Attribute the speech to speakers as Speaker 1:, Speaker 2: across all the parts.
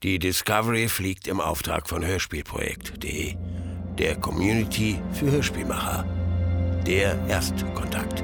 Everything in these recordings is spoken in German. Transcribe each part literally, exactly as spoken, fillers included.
Speaker 1: Die Discovery fliegt im Auftrag von Hörspielprojekt punkt de, der Community für Hörspielmacher. Der Erstkontakt.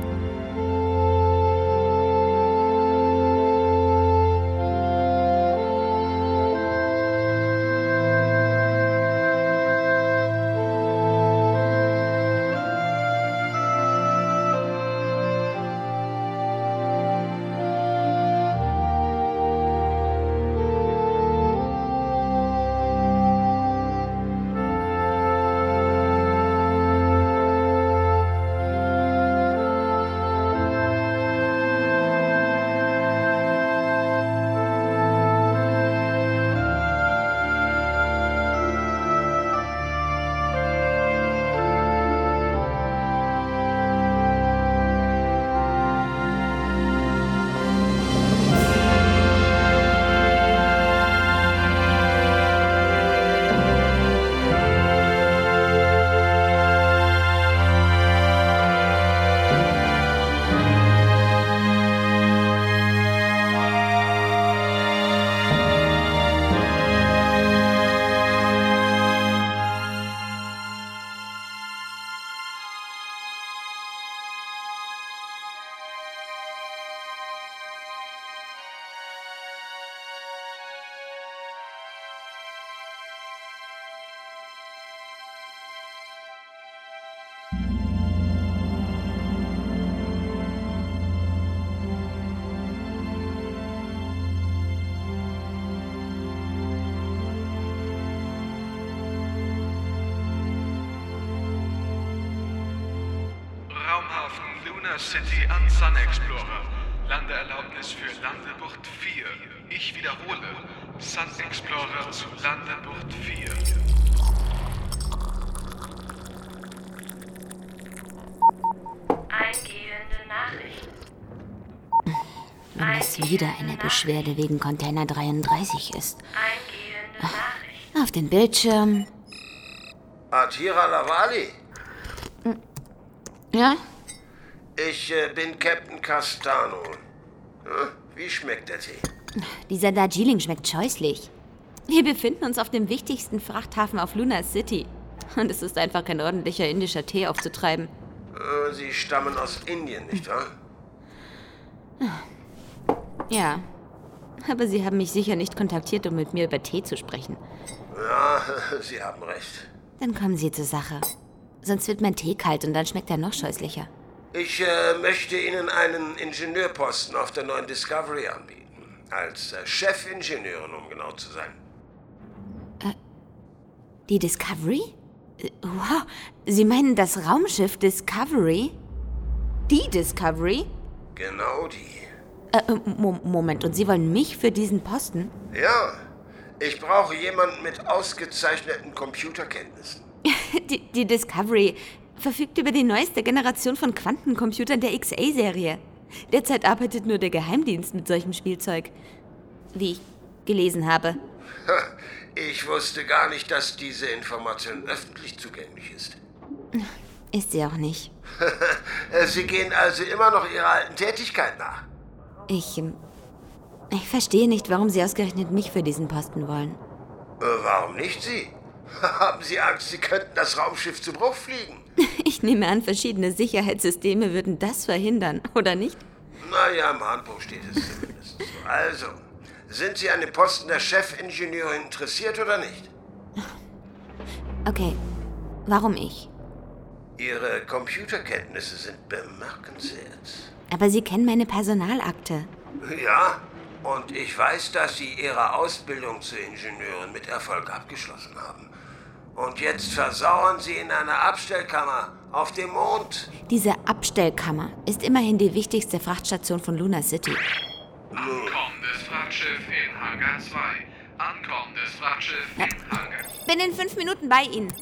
Speaker 2: Raumhafen Lunar City an Sun Explorer. Landeerlaubnis für Landebucht vier. Ich wiederhole. Sun Explorer zu Landebucht vier.
Speaker 3: Eingehende Nachricht.
Speaker 4: Wenn es wieder eine Beschwerde wegen Container dreiunddreißig ist.
Speaker 3: Eingehende Nachricht.
Speaker 4: Auf den Bildschirm.
Speaker 5: Atira Lavali?
Speaker 4: Ja?
Speaker 5: Ich äh, bin Captain Castano. Hm? Wie schmeckt der Tee?
Speaker 4: Dieser Darjeeling schmeckt scheußlich. Wir befinden uns auf dem wichtigsten Frachthafen auf Lunar City. Und es ist einfach kein ordentlicher indischer Tee aufzutreiben.
Speaker 5: Äh, Sie stammen aus Indien, nicht wahr?
Speaker 4: Ja. Aber Sie haben mich sicher nicht kontaktiert, um mit mir über Tee zu sprechen.
Speaker 5: Ja, Sie haben recht.
Speaker 4: Dann kommen Sie zur Sache. Sonst wird mein Tee kalt und dann schmeckt er noch scheußlicher.
Speaker 5: Ich äh, möchte Ihnen einen Ingenieurposten auf der neuen Discovery anbieten. Als äh, Chefingenieurin, um genau zu sein.
Speaker 4: Äh, die Discovery? Äh, wow, Sie meinen das Raumschiff Discovery? Die Discovery?
Speaker 5: Genau die.
Speaker 4: Äh, Mo- Moment, und Sie wollen mich für diesen Posten?
Speaker 5: Ja, ich brauche jemanden mit ausgezeichneten Computerkenntnissen.
Speaker 4: Die, die Discovery verfügt über die neueste Generation von Quantencomputern der X A-Serie. Derzeit arbeitet nur der Geheimdienst mit solchem Spielzeug. Wie ich gelesen habe.
Speaker 5: Ich wusste gar nicht, dass diese Information öffentlich zugänglich ist.
Speaker 4: Ist sie auch nicht.
Speaker 5: Sie gehen also immer noch Ihrer alten Tätigkeit nach.
Speaker 4: Ich, ähm, ich verstehe nicht, warum Sie ausgerechnet mich für diesen Posten wollen.
Speaker 5: Äh, warum nicht Sie? Haben Sie Angst, Sie könnten das Raumschiff zu Bruch fliegen?
Speaker 4: Ich nehme an, verschiedene Sicherheitssysteme würden das verhindern, oder nicht?
Speaker 5: Naja, im Handbuch steht es zumindest so. Also, sind Sie an dem Posten der Chefingenieurin interessiert oder nicht?
Speaker 4: Okay, warum ich?
Speaker 5: Ihre Computerkenntnisse sind bemerkenswert.
Speaker 4: Aber Sie kennen meine Personalakte.
Speaker 5: Ja, und ich weiß, dass Sie Ihre Ausbildung zur Ingenieurin mit Erfolg abgeschlossen haben. Und jetzt versauern Sie in einer Abstellkammer auf dem Mond.
Speaker 4: Diese Abstellkammer ist immerhin die wichtigste Frachtstation von Lunar City.
Speaker 2: Ankommendes Frachtschiff in Hangar zwei. Ankommendes Frachtschiff in Hangar.
Speaker 4: Bin in fünf Minuten bei Ihnen.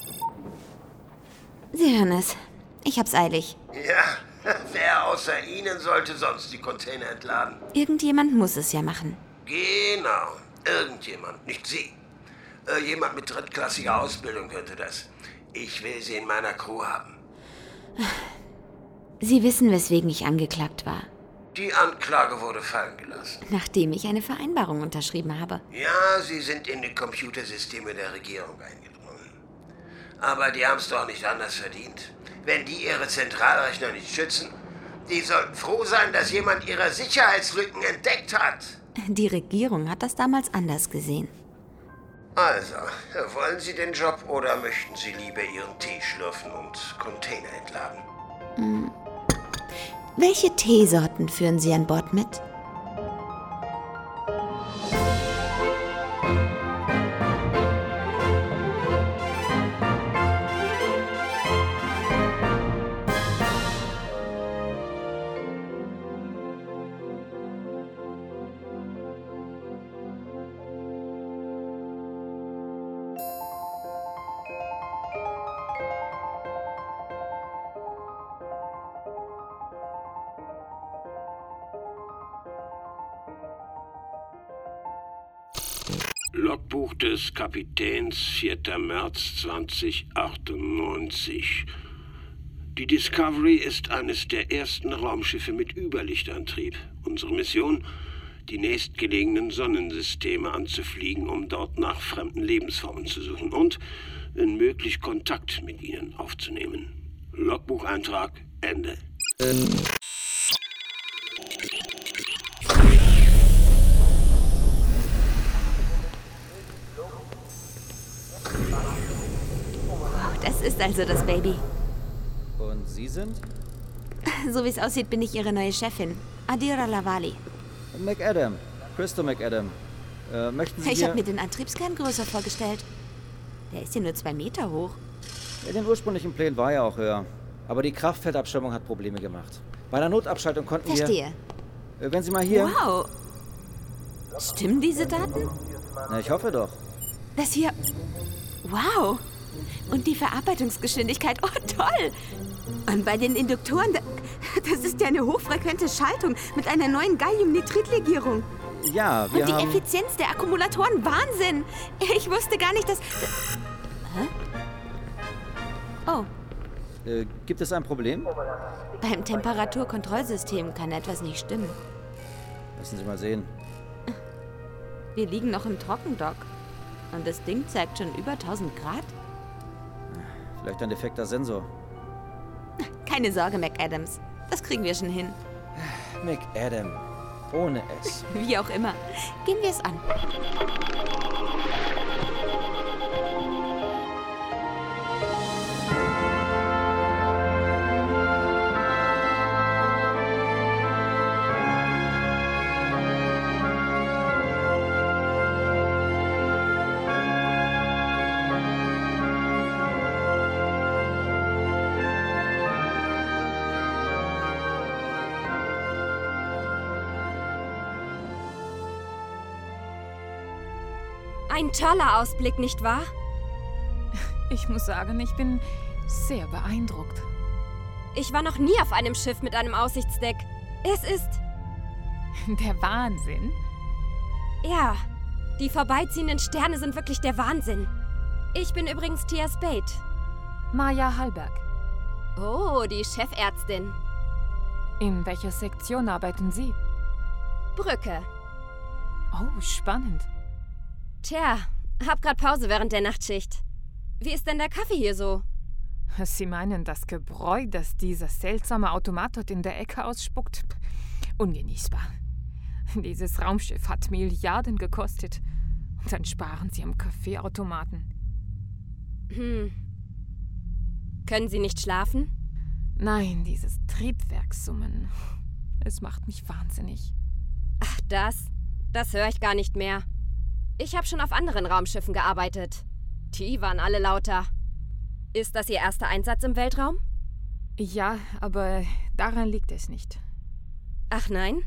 Speaker 4: Sie hören es. Ich hab's eilig.
Speaker 5: Ja, wer außer Ihnen sollte sonst die Container entladen?
Speaker 4: Irgendjemand muss es ja machen.
Speaker 5: Genau, irgendjemand, nicht Sie. Äh, jemand mit drittklassiger Ausbildung könnte das. Ich will Sie in meiner Crew haben.
Speaker 4: Sie wissen, weswegen ich angeklagt war.
Speaker 5: Die Anklage wurde fallen gelassen.
Speaker 4: Nachdem ich eine Vereinbarung unterschrieben habe.
Speaker 5: Ja, Sie sind in die Computersysteme der Regierung eingedrungen. Aber die haben es doch nicht anders verdient. Wenn die ihre Zentralrechner nicht schützen, die sollten froh sein, dass jemand ihre Sicherheitslücken entdeckt hat.
Speaker 4: Die Regierung hat das damals anders gesehen.
Speaker 5: Also, wollen Sie den Job oder möchten Sie lieber Ihren Tee schlürfen und Container entladen?
Speaker 4: Hm. Welche Teesorten führen Sie an Bord mit?
Speaker 1: Logbuch des Kapitäns, vierter März zweitausendachtundneunzig. Die Discovery ist eines der ersten Raumschiffe mit Überlichtantrieb. Unsere Mission, die nächstgelegenen Sonnensysteme anzufliegen, um dort nach fremden Lebensformen zu suchen und, wenn möglich, Kontakt mit ihnen aufzunehmen. Logbucheintrag Ende.
Speaker 4: Das ist also das Baby.
Speaker 6: Und Sie sind?
Speaker 4: So wie es aussieht, bin ich Ihre neue Chefin. Adira Lavali.
Speaker 6: McAdam. Crystal McAdam. Äh, möchten Sie
Speaker 4: Ich
Speaker 6: mir...
Speaker 4: habe mir den Antriebskern größer vorgestellt. Der ist ja nur zwei Meter hoch.
Speaker 6: In den ursprünglichen Plänen war er auch höher. Aber die Kraftfeldabschirmung hat Probleme gemacht. Bei der Notabschaltung konnten
Speaker 4: Verstehe.
Speaker 6: wir... Äh, wenn Sie mal hier...
Speaker 4: Wow. Stimmen diese Daten?
Speaker 6: Na, ich hoffe doch.
Speaker 4: Das hier... Wow. Und die Verarbeitungsgeschwindigkeit, oh toll! Und bei den Induktoren, das ist ja eine hochfrequente Schaltung mit einer neuen Galliumnitridlegierung.
Speaker 6: Ja, wir
Speaker 4: Und die
Speaker 6: haben...
Speaker 4: Effizienz der Akkumulatoren, Wahnsinn! Ich wusste gar nicht, dass... Hä? Oh,
Speaker 6: Äh, gibt es ein Problem?
Speaker 4: beim Temperaturkontrollsystem kann etwas nicht stimmen.
Speaker 6: Lassen Sie mal sehen.
Speaker 4: Wir liegen noch im Trockendock. Und das Ding zeigt schon über tausend Grad.
Speaker 6: Vielleicht ein defekter Sensor.
Speaker 4: Keine Sorge, McAdams. Das kriegen wir schon hin.
Speaker 6: McAdam. Ohne S.
Speaker 4: Wie auch immer. Gehen wir es an.
Speaker 7: Ein toller Ausblick, nicht wahr?
Speaker 8: Ich muss sagen, ich bin sehr beeindruckt.
Speaker 7: Ich war noch nie auf einem Schiff mit einem Aussichtsdeck. Es ist...
Speaker 8: Der Wahnsinn.
Speaker 7: Ja, die vorbeiziehenden Sterne sind wirklich der Wahnsinn. Ich bin übrigens Tia Spade.
Speaker 8: Maja Hallberg.
Speaker 7: Oh, die Chefärztin.
Speaker 8: In welcher Sektion arbeiten Sie?
Speaker 7: Brücke.
Speaker 8: Oh, spannend.
Speaker 7: Tja, hab grad Pause während der Nachtschicht. Wie ist denn der Kaffee hier so?
Speaker 8: Sie meinen das Gebräu, das dieser seltsame Automat dort in der Ecke ausspuckt? Ungenießbar. Dieses Raumschiff hat Milliarden gekostet. Und dann sparen Sie am Kaffeeautomaten.
Speaker 7: Hm. Können Sie nicht schlafen?
Speaker 8: Nein, dieses Triebwerkssummen. Es macht mich wahnsinnig.
Speaker 7: Ach, das? Das höre ich gar nicht mehr. Ich habe schon auf anderen Raumschiffen gearbeitet. Die waren alle lauter. Ist das Ihr erster Einsatz im Weltraum?
Speaker 8: Ja, aber daran liegt es nicht.
Speaker 7: Ach nein?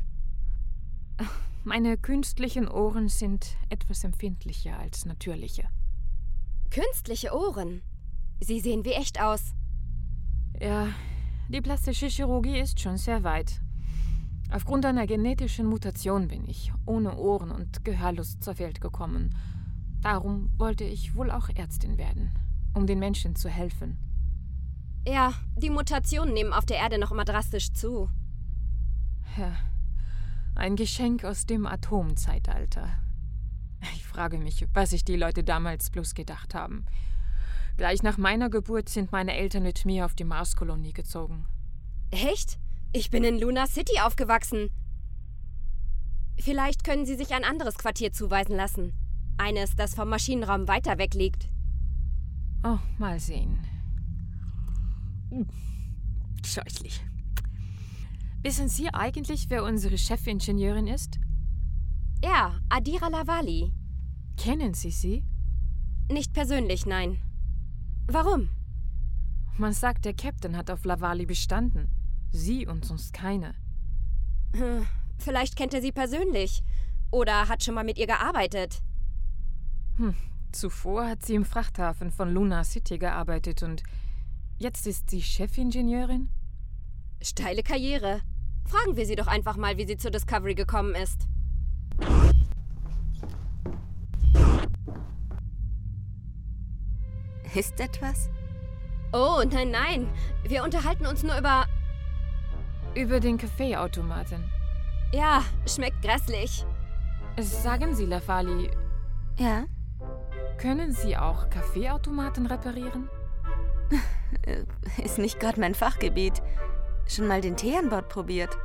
Speaker 8: Meine künstlichen Ohren sind etwas empfindlicher als natürliche.
Speaker 7: Künstliche Ohren? Sie sehen wie echt aus.
Speaker 8: Ja, die plastische Chirurgie ist schon sehr weit. Aufgrund einer genetischen Mutation bin ich ohne Ohren und Gehörlust zur Welt gekommen. Darum wollte ich wohl auch Ärztin werden, um den Menschen zu helfen.
Speaker 7: Ja, die Mutationen nehmen auf der Erde noch immer drastisch zu.
Speaker 8: Ja, Ein Geschenk aus dem Atomzeitalter. Ich frage mich, was sich die Leute damals bloß gedacht haben. Gleich nach meiner Geburt sind meine Eltern mit mir auf die Marskolonie gezogen.
Speaker 7: Echt? Ich bin in Luna City aufgewachsen. Vielleicht können Sie sich ein anderes Quartier zuweisen lassen. Eines, das vom Maschinenraum weiter weg liegt.
Speaker 8: Oh, mal sehen. Scheußlich. Wissen Sie eigentlich, wer unsere Chefingenieurin ist?
Speaker 7: Ja, Adira Lavali.
Speaker 8: Kennen Sie sie?
Speaker 7: Nicht persönlich, nein. Warum?
Speaker 8: Man sagt, der Captain hat auf Lavali bestanden. Sie und sonst keine.
Speaker 7: Hm, vielleicht kennt er sie persönlich. Oder hat schon mal mit ihr gearbeitet.
Speaker 8: Hm, zuvor hat sie im Frachthafen von Luna City gearbeitet und jetzt ist sie Chefingenieurin?
Speaker 7: Steile Karriere. Fragen wir sie doch einfach mal, wie sie zur Discovery gekommen ist.
Speaker 4: Ist etwas?
Speaker 7: Oh, nein, nein. Wir unterhalten uns nur über...
Speaker 8: Über den Kaffeeautomaten.
Speaker 7: Ja, schmeckt grässlich.
Speaker 8: Sagen Sie, Lavali,
Speaker 4: Ja?
Speaker 8: können Sie auch Kaffeeautomaten reparieren?
Speaker 4: Ist nicht gerade mein Fachgebiet. Schon mal den Tee an Bord probiert?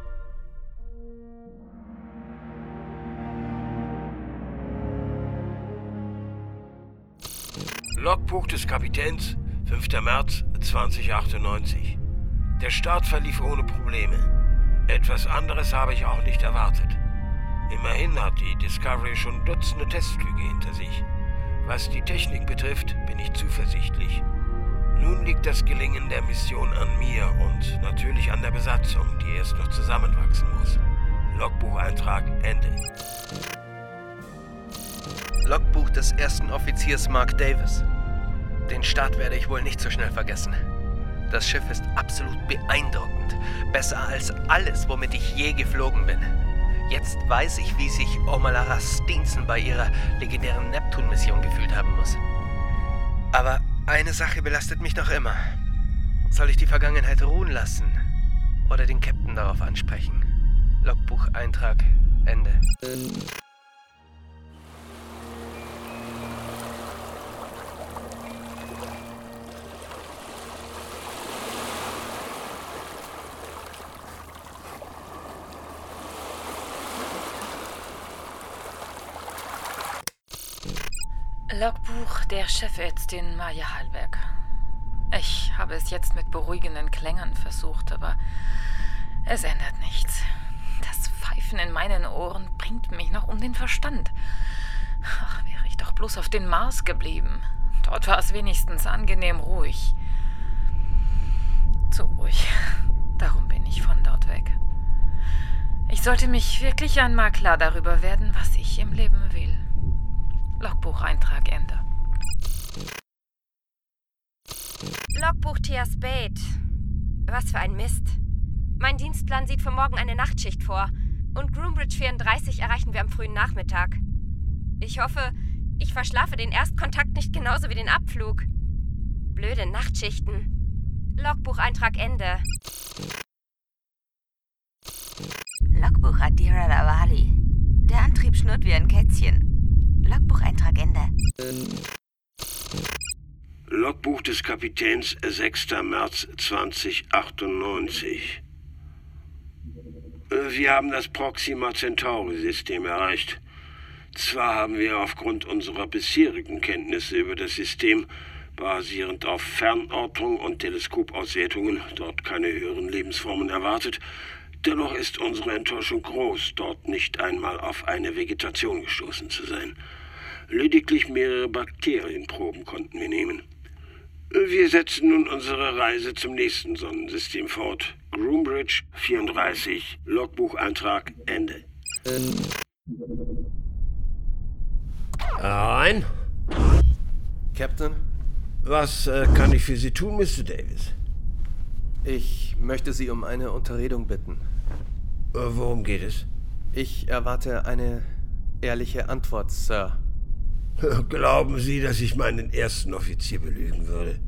Speaker 1: Logbuch des Kapitäns, fünfter März zweitausendachtundneunzig. Der Start verlief ohne Probleme. Etwas anderes habe ich auch nicht erwartet. Immerhin hat die Discovery schon Dutzende Testflüge hinter sich. Was die Technik betrifft, bin ich zuversichtlich. Nun liegt das Gelingen der Mission an mir und natürlich an der Besatzung, die erst noch zusammenwachsen muss. Logbucheintrag Ende.
Speaker 9: Logbuch des ersten Offiziers Mark Davis. Den Start werde ich wohl nicht so schnell vergessen. Das Schiff ist absolut beeindruckend. Besser als alles, womit ich je geflogen bin. Jetzt weiß ich, wie sich Omalara Stinson bei ihrer legendären Neptun-Mission gefühlt haben muss. Aber eine Sache belastet mich noch immer. Soll ich die Vergangenheit ruhen lassen? Oder den Captain darauf ansprechen? Logbucheintrag Ende.
Speaker 8: Logbuch der Chefärztin Maja Hallberg. Ich habe es jetzt mit beruhigenden Klängen versucht, aber es ändert nichts. Das Pfeifen in meinen Ohren bringt mich noch um den Verstand. Ach, wäre ich doch bloß auf den Mars geblieben. Dort war es wenigstens angenehm ruhig. Zu ruhig. Darum bin ich von dort weg. Ich sollte mich wirklich einmal klar darüber werden, was ich im Leben will. Logbucheintrag Ende.
Speaker 7: Logbuch Tia Spade. Was für ein Mist. Mein Dienstplan sieht für morgen eine Nachtschicht vor. Und Groombridge vierunddreißig erreichen wir am frühen Nachmittag. Ich hoffe, ich verschlafe den Erstkontakt nicht genauso wie den Abflug. Blöde Nachtschichten. Logbucheintrag Ende.
Speaker 4: Logbuch Adira Lavali. Der Antrieb schnurrt wie ein Kätzchen. Logbucheintrag Ende.
Speaker 1: Logbuch des Kapitäns, sechster März zweitausendachtundneunzig. Wir haben das Proxima Centauri-System erreicht. Zwar haben wir aufgrund unserer bisherigen Kenntnisse über das System, basierend auf Fernortung und Teleskopauswertungen, dort keine höheren Lebensformen erwartet, dennoch ist unsere Enttäuschung groß, dort nicht einmal auf eine Vegetation gestoßen zu sein. Lediglich mehrere Bakterienproben konnten wir nehmen. Wir setzen nun unsere Reise zum nächsten Sonnensystem fort. Groombridge vierunddreißig, Logbucheintrag Ende. Rein.
Speaker 9: Captain?
Speaker 1: Was äh, kann ich für Sie tun, Mister Davis?
Speaker 9: Ich möchte Sie um eine Unterredung bitten.
Speaker 1: Äh, worum geht es?
Speaker 9: Ich erwarte eine ehrliche Antwort, Sir.
Speaker 1: Glauben Sie, dass ich meinen ersten Offizier belügen würde?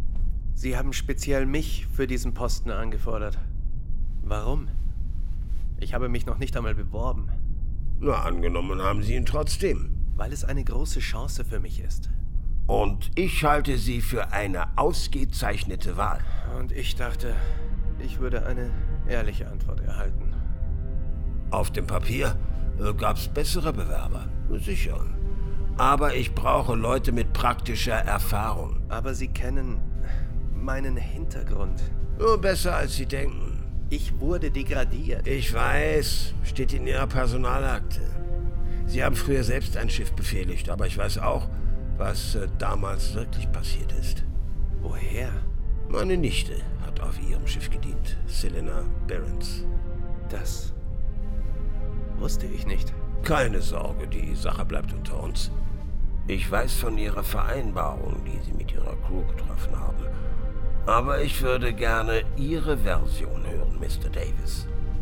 Speaker 9: Sie haben speziell mich für diesen Posten angefordert. Warum? Ich habe mich noch nicht einmal beworben.
Speaker 5: Na, angenommen haben Sie ihn trotzdem.
Speaker 9: Weil es eine große Chance für mich ist.
Speaker 5: Und ich halte Sie für eine ausgezeichnete Wahl.
Speaker 9: Und ich dachte, ich würde eine ehrliche Antwort erhalten.
Speaker 5: Auf dem Papier äh, gab's bessere Bewerber, sicher. Aber ich brauche Leute mit praktischer Erfahrung.
Speaker 9: Aber Sie kennen meinen Hintergrund.
Speaker 5: Nur besser, als Sie denken.
Speaker 9: Ich wurde degradiert.
Speaker 5: Ich weiß, steht in Ihrer Personalakte. Sie haben früher selbst ein Schiff befehligt, aber ich weiß auch, was äh, damals wirklich passiert ist.
Speaker 9: Woher?
Speaker 5: Meine Nichte hat auf ihrem Schiff gedient, Selena Behrens.
Speaker 9: Das wusste ich nicht.
Speaker 5: Keine Sorge, die Sache bleibt unter uns. Ich weiß von Ihrer Vereinbarung, die Sie mit Ihrer Crew getroffen haben. Aber ich würde gerne Ihre Version hören, Mister Davis.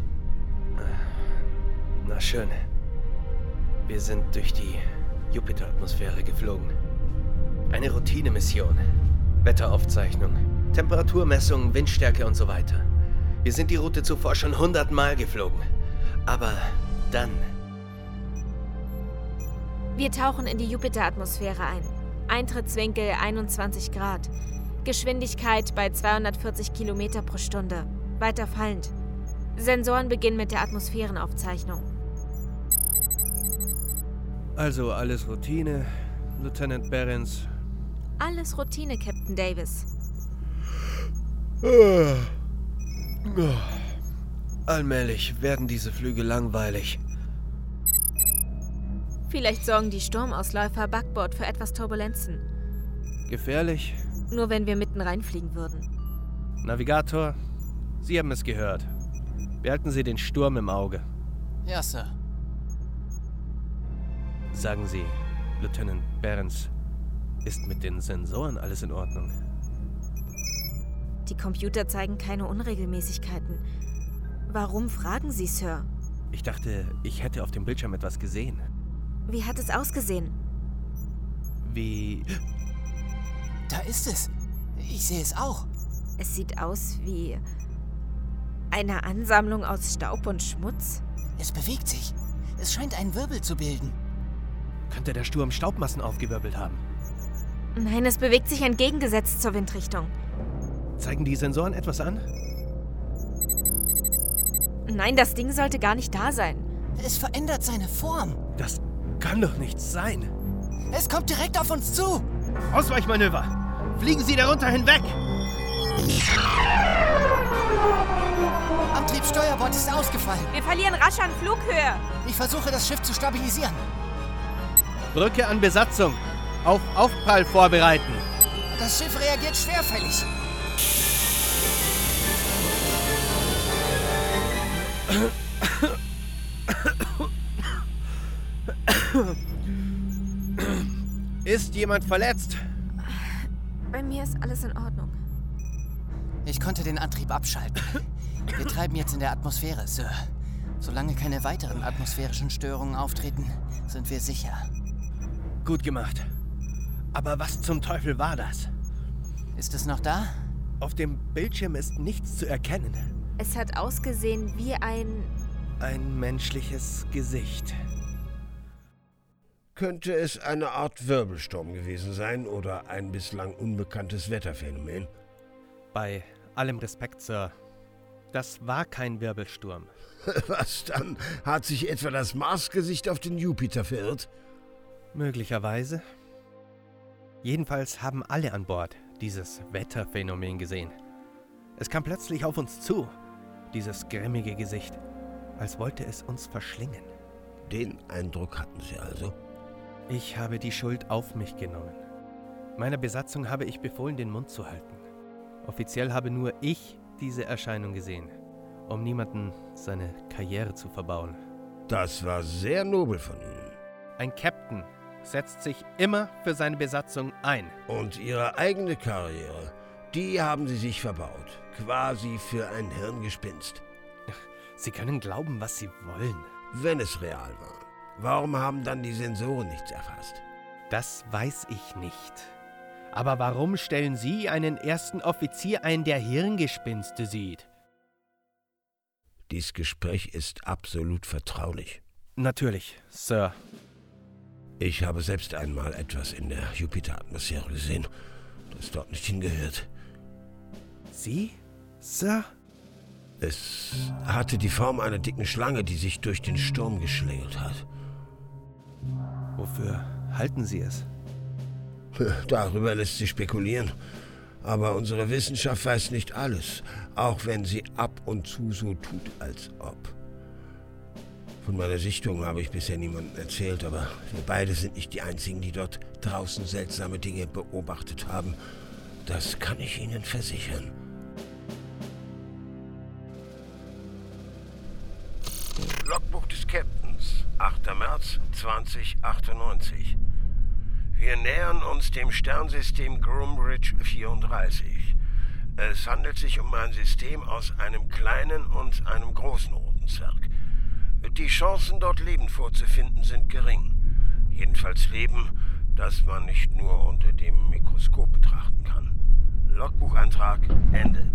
Speaker 9: Na schön. Wir sind durch die Jupiter-Atmosphäre geflogen. Eine Routinemission. Wetteraufzeichnung, Temperaturmessung, Windstärke und so weiter. Wir sind die Route zuvor schon hundertmal geflogen. Aber dann...
Speaker 4: Wir tauchen in die Jupiter-Atmosphäre ein. Eintrittswinkel einundzwanzig Grad. Geschwindigkeit bei zweihundertvierzig Kilometer pro Stunde. Weiter fallend. Sensoren beginnen mit der Atmosphärenaufzeichnung.
Speaker 9: Also alles Routine, Lieutenant Behrens.
Speaker 4: Alles Routine, Captain Davis.
Speaker 9: Allmählich werden diese Flüge langweilig.
Speaker 4: Vielleicht sorgen die Sturmausläufer Backbord für etwas Turbulenzen.
Speaker 9: Gefährlich?
Speaker 4: Nur wenn wir mitten reinfliegen würden.
Speaker 9: Navigator, Sie haben es gehört. Behalten Sie den Sturm im Auge.
Speaker 10: Ja, Sir.
Speaker 9: Sagen Sie, Lieutenant Behrens, ist mit den Sensoren alles in Ordnung?
Speaker 4: Die Computer zeigen keine Unregelmäßigkeiten. Warum fragen Sie, Sir?
Speaker 9: Ich dachte, ich hätte auf dem Bildschirm etwas gesehen.
Speaker 4: Wie hat es ausgesehen?
Speaker 9: Wie...
Speaker 10: Da ist es. Ich sehe es auch.
Speaker 4: Es sieht aus wie eine Ansammlung aus Staub und Schmutz.
Speaker 10: Es bewegt sich. Es scheint einen Wirbel zu bilden.
Speaker 9: Könnte der Sturm Staubmassen aufgewirbelt haben?
Speaker 4: Nein, es bewegt sich entgegengesetzt zur Windrichtung.
Speaker 9: Zeigen die Sensoren etwas an?
Speaker 4: Nein, das Ding sollte gar nicht da sein.
Speaker 10: Es verändert seine Form.
Speaker 9: Das kann doch nicht sein.
Speaker 10: Es kommt direkt auf uns zu.
Speaker 9: Ausweichmanöver! Fliegen Sie darunter hinweg!
Speaker 10: Antriebssteuerbord ist ausgefallen.
Speaker 4: Wir verlieren rasch an Flughöhe.
Speaker 10: Ich versuche, das Schiff zu stabilisieren.
Speaker 9: Brücke an Besatzung. Auf Aufprall vorbereiten.
Speaker 10: Das Schiff reagiert schwerfällig.
Speaker 9: Ist jemand verletzt?
Speaker 4: Bei mir ist alles in Ordnung.
Speaker 10: Ich konnte den Antrieb abschalten. Wir treiben jetzt in der Atmosphäre, Sir. Solange keine weiteren atmosphärischen Störungen auftreten, sind wir sicher.
Speaker 9: Gut gemacht. Aber was zum Teufel war das?
Speaker 10: Ist es noch da?
Speaker 9: Auf dem Bildschirm ist nichts zu erkennen.
Speaker 4: Es hat ausgesehen wie ein...
Speaker 9: Ein menschliches Gesicht.
Speaker 5: Könnte es eine Art Wirbelsturm gewesen sein oder ein bislang unbekanntes Wetterphänomen?
Speaker 9: Bei allem Respekt, Sir. Das war kein Wirbelsturm.
Speaker 5: Was dann? Hat sich etwa das Marsgesicht auf den Jupiter verirrt?
Speaker 9: Möglicherweise. Jedenfalls haben alle an Bord dieses Wetterphänomen gesehen. Es kam plötzlich auf uns zu, dieses grimmige Gesicht, als wollte es uns verschlingen.
Speaker 5: Den Eindruck hatten Sie also?
Speaker 9: Ich habe die Schuld auf mich genommen. Meiner Besatzung habe ich befohlen, den Mund zu halten. Offiziell habe nur ich diese Erscheinung gesehen, um niemanden seine Karriere zu verbauen.
Speaker 5: Das war sehr nobel von Ihnen.
Speaker 9: Ein Captain setzt sich immer für seine Besatzung ein.
Speaker 5: Und Ihre eigene Karriere, die haben Sie sich verbaut. Quasi für ein Hirngespinst.
Speaker 9: Sie können glauben, was Sie wollen.
Speaker 5: Wenn es real war. Warum haben dann die Sensoren nichts erfasst?
Speaker 9: Das weiß ich nicht. Aber warum stellen Sie einen ersten Offizier ein, der Hirngespinste sieht?
Speaker 1: Dies Gespräch ist absolut vertraulich.
Speaker 9: Natürlich, Sir.
Speaker 1: Ich habe selbst einmal etwas in der Jupiteratmosphäre gesehen, das dort nicht hingehört.
Speaker 9: Sie, Sir?
Speaker 1: Es hatte die Form einer dicken Schlange, die sich durch den Sturm geschlängelt hat.
Speaker 9: Wofür halten Sie es?
Speaker 1: Darüber lässt sich spekulieren. Aber unsere Wissenschaft weiß nicht alles, auch wenn sie ab und zu so tut, als ob. Von meiner Sichtung habe ich bisher niemandem erzählt, aber wir beide sind nicht die Einzigen, die dort draußen seltsame Dinge beobachtet haben. Das kann ich Ihnen versichern. Logbuch des Captains, achter März zweitausendachtundneunzig. Wir nähern uns dem Sternsystem Groombridge vierunddreißig. Es handelt sich um ein System aus einem kleinen und einem großen roten Zwerg. Die Chancen, dort Leben vorzufinden, sind gering. Jedenfalls Leben, das man nicht nur unter dem Mikroskop betrachten kann. Logbucheintrag Ende.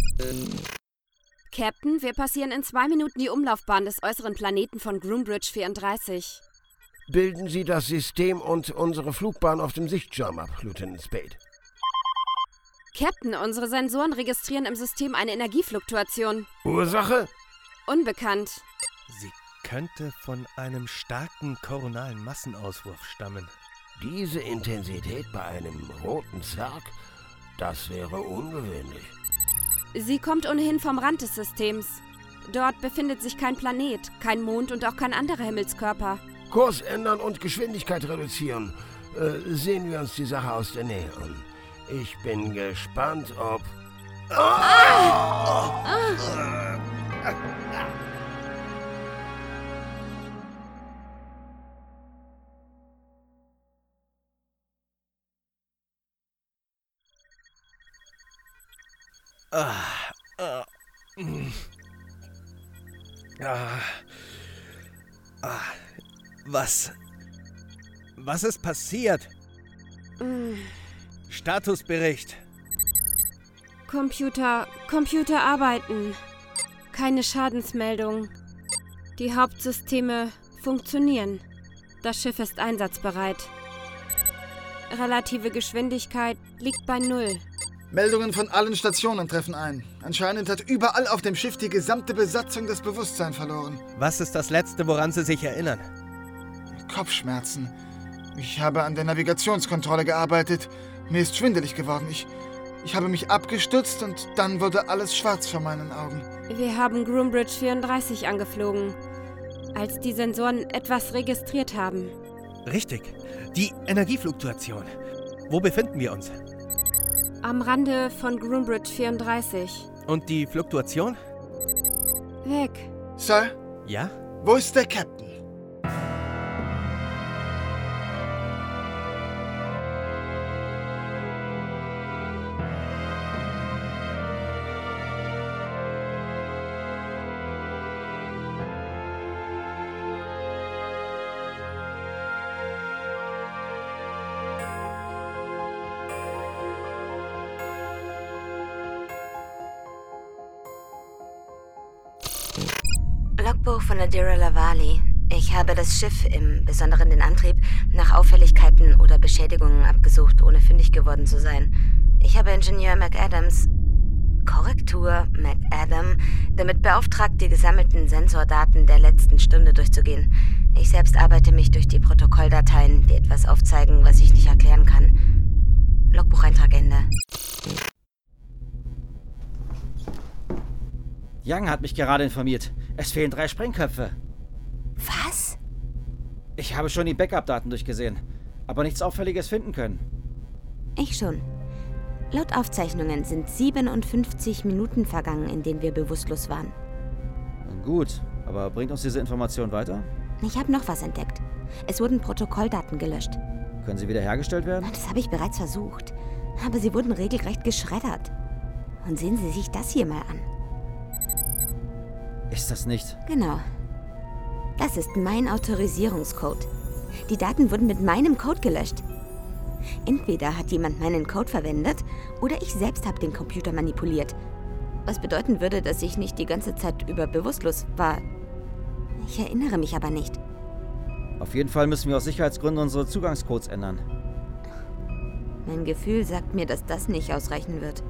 Speaker 7: Captain, wir passieren in zwei Minuten die Umlaufbahn des äußeren Planeten von Groombridge vierunddreißig.
Speaker 1: Bilden Sie das System und unsere Flugbahn auf dem Sichtschirm ab, Lieutenant Spade.
Speaker 7: Captain, unsere Sensoren registrieren im System eine Energiefluktuation.
Speaker 1: Ursache?
Speaker 7: Unbekannt.
Speaker 9: Sie könnte von einem starken koronalen Massenauswurf stammen.
Speaker 1: Diese Intensität bei einem roten Zwerg? Das wäre ungewöhnlich.
Speaker 7: Sie kommt ohnehin vom Rand des Systems. Dort befindet sich kein Planet, kein Mond und auch kein anderer Himmelskörper.
Speaker 1: Kurs ändern und Geschwindigkeit reduzieren. Äh, sehen wir uns die Sache aus der Nähe an. Ich bin gespannt, ob... Ah! Ah!
Speaker 9: Ah, ah, mm. ah, ah, was? Was ist passiert?
Speaker 7: Mm.
Speaker 9: Statusbericht.
Speaker 7: Computer, Computer arbeiten. Keine Schadensmeldung. Die Hauptsysteme funktionieren. Das Schiff ist einsatzbereit. Relative Geschwindigkeit liegt bei Null.
Speaker 11: Meldungen von allen Stationen treffen ein. Anscheinend hat überall auf dem Schiff die gesamte Besatzung das Bewusstsein verloren.
Speaker 9: Was ist das Letzte, woran Sie sich erinnern?
Speaker 11: Kopfschmerzen. Ich habe an der Navigationskontrolle gearbeitet. Mir ist schwindelig geworden. Ich, ich habe mich abgestützt und dann wurde alles schwarz vor meinen Augen.
Speaker 7: Wir haben Groombridge vierunddreißig angeflogen, als die Sensoren etwas registriert haben.
Speaker 9: Richtig. Die Energiefluktuation. Wo befinden wir uns?
Speaker 7: Am Rande von Groombridge vierunddreißig.
Speaker 9: Und die Fluktuation?
Speaker 7: Weg.
Speaker 11: Sir?
Speaker 9: Ja?
Speaker 11: Wo ist der Captain?
Speaker 4: Logbuch von Adira Lavali. Ich habe das Schiff, im Besonderen den Antrieb, nach Auffälligkeiten oder Beschädigungen abgesucht, ohne fündig geworden zu sein. Ich habe Ingenieur McAdams, Korrektur McAdam, damit beauftragt, die gesammelten Sensordaten der letzten Stunde durchzugehen. Ich selbst arbeite mich durch die Protokolldateien, die etwas aufzeigen, was ich nicht erklären kann. Logbucheintrag Ende.
Speaker 6: Young hat mich gerade informiert. Es fehlen drei Sprengköpfe.
Speaker 4: Was?
Speaker 6: Ich habe schon die Backup-Daten durchgesehen, aber nichts Auffälliges finden können.
Speaker 4: Ich schon. Laut Aufzeichnungen sind siebenundfünfzig Minuten vergangen, in denen wir bewusstlos waren.
Speaker 6: Gut, aber bringt uns diese Information weiter?
Speaker 4: Ich habe noch was entdeckt. Es wurden Protokolldaten gelöscht.
Speaker 6: Können sie wiederhergestellt werden?
Speaker 4: Das habe ich bereits versucht. Aber sie wurden regelrecht geschreddert. Und sehen Sie sich das hier mal an.
Speaker 6: Ist das nicht?
Speaker 4: Genau. Das ist mein Autorisierungscode. Die Daten wurden mit meinem Code gelöscht. Entweder hat jemand meinen Code verwendet oder ich selbst habe den Computer manipuliert. Was bedeuten würde, dass ich nicht die ganze Zeit über bewusstlos war. Ich erinnere mich aber nicht.
Speaker 6: Auf jeden Fall müssen wir aus Sicherheitsgründen unsere Zugangscodes ändern.
Speaker 4: Mein Gefühl sagt mir, dass das nicht ausreichen wird.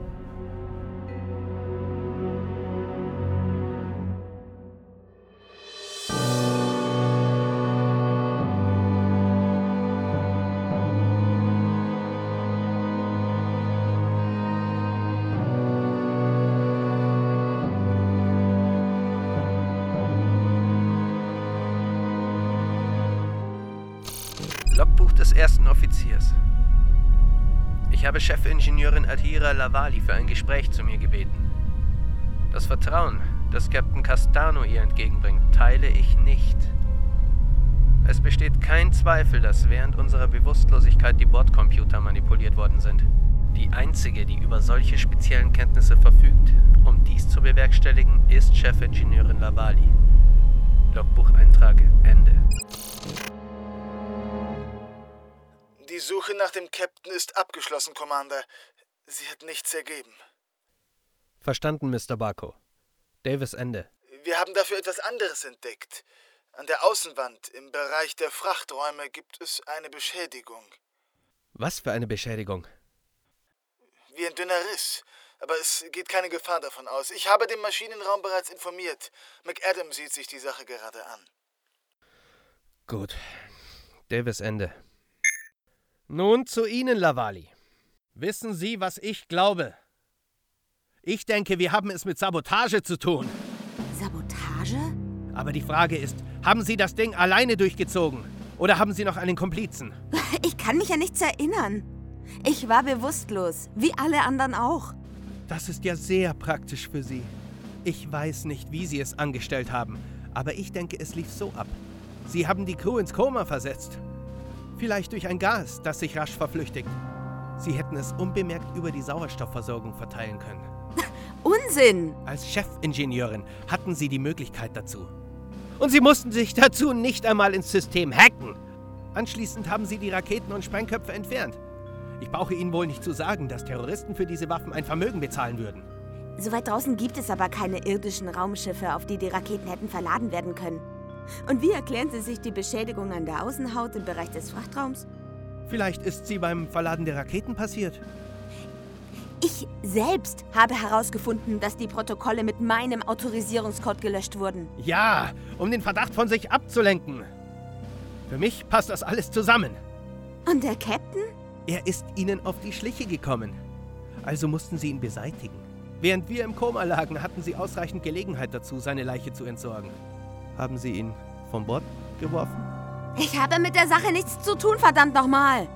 Speaker 9: Logbuch des ersten Offiziers. Ich habe Chefingenieurin Adhira Lavali für ein Gespräch zu mir gebeten. Das Vertrauen, das Captain Castano ihr entgegenbringt, teile ich nicht. Es besteht kein Zweifel, dass während unserer Bewusstlosigkeit die Bordcomputer manipuliert worden sind. Die einzige, die über solche speziellen Kenntnisse verfügt, um dies zu bewerkstelligen, ist Chefingenieurin Lavali. Logbucheintrag Ende.
Speaker 11: Die Suche nach dem Captain ist abgeschlossen, Commander. Sie hat nichts ergeben.
Speaker 9: Verstanden, Mister Barco. Davis Ende.
Speaker 11: Wir haben dafür etwas anderes entdeckt. An der Außenwand im Bereich der Frachträume gibt es eine Beschädigung.
Speaker 9: Was für eine Beschädigung?
Speaker 11: Wie ein dünner Riss. Aber es geht keine Gefahr davon aus. Ich habe den Maschinenraum bereits informiert. McAdam sieht sich die Sache gerade an.
Speaker 9: Gut. Davis Ende. Nun zu Ihnen, Lavali. Wissen Sie, was ich glaube? Ich denke, wir haben es mit Sabotage zu tun.
Speaker 4: Sabotage?
Speaker 9: Aber die Frage ist, haben Sie das Ding alleine durchgezogen? Oder haben Sie noch einen Komplizen?
Speaker 4: Ich kann mich an nichts erinnern. Ich war bewusstlos, wie alle anderen auch.
Speaker 9: Das ist ja sehr praktisch für Sie. Ich weiß nicht, wie Sie es angestellt haben, aber ich denke, es lief so ab. Sie haben die Crew ins Koma versetzt. Vielleicht durch ein Gas, das sich rasch verflüchtigt. Sie hätten es unbemerkt über die Sauerstoffversorgung verteilen können.
Speaker 4: Unsinn!
Speaker 9: Als Chefingenieurin hatten Sie die Möglichkeit dazu. Und Sie mussten sich dazu nicht einmal ins System hacken. Anschließend haben Sie die Raketen und Sprengköpfe entfernt. Ich brauche Ihnen wohl nicht zu sagen, dass Terroristen für diese Waffen ein Vermögen bezahlen würden.
Speaker 4: So weit draußen gibt es aber keine irdischen Raumschiffe, auf die die Raketen hätten verladen werden können. Und wie erklären Sie sich die Beschädigung an der Außenhaut im Bereich des Frachtraums?
Speaker 9: Vielleicht ist sie beim Verladen der Raketen passiert.
Speaker 4: Ich selbst habe herausgefunden, dass die Protokolle mit meinem Autorisierungscode gelöscht wurden.
Speaker 9: Ja, um den Verdacht von sich abzulenken. Für mich passt das alles zusammen.
Speaker 4: Und der Captain?
Speaker 9: Er ist Ihnen auf die Schliche gekommen. Also mussten Sie ihn beseitigen. Während wir im Koma lagen, hatten Sie ausreichend Gelegenheit dazu, seine Leiche zu entsorgen. Haben Sie ihn von Bord geworfen?
Speaker 4: Ich habe mit der Sache nichts zu tun, verdammt nochmal.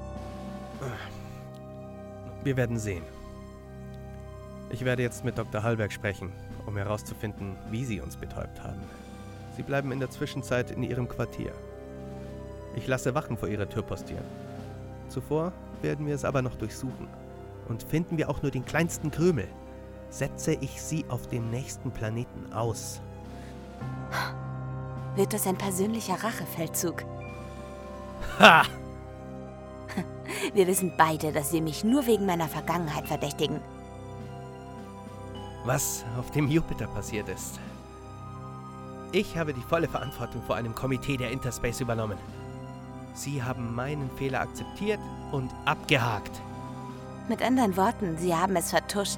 Speaker 9: Wir werden sehen. Ich werde jetzt mit Doktor Hallberg sprechen, um herauszufinden, wie Sie uns betäubt haben. Sie bleiben in der Zwischenzeit in Ihrem Quartier. Ich lasse Wachen vor Ihrer Tür postieren. Zuvor werden wir es aber noch durchsuchen. Und finden wir auch nur den kleinsten Krümel, setze ich Sie auf dem nächsten Planeten aus.
Speaker 4: Wird das ein persönlicher Rachefeldzug?
Speaker 9: Ha!
Speaker 4: Wir wissen beide, dass Sie mich nur wegen meiner Vergangenheit verdächtigen.
Speaker 9: Was auf dem Jupiter passiert ist. Ich habe die volle Verantwortung vor einem Komitee der Interspace übernommen. Sie haben meinen Fehler akzeptiert und abgehakt.
Speaker 4: Mit anderen Worten, Sie haben es vertuscht.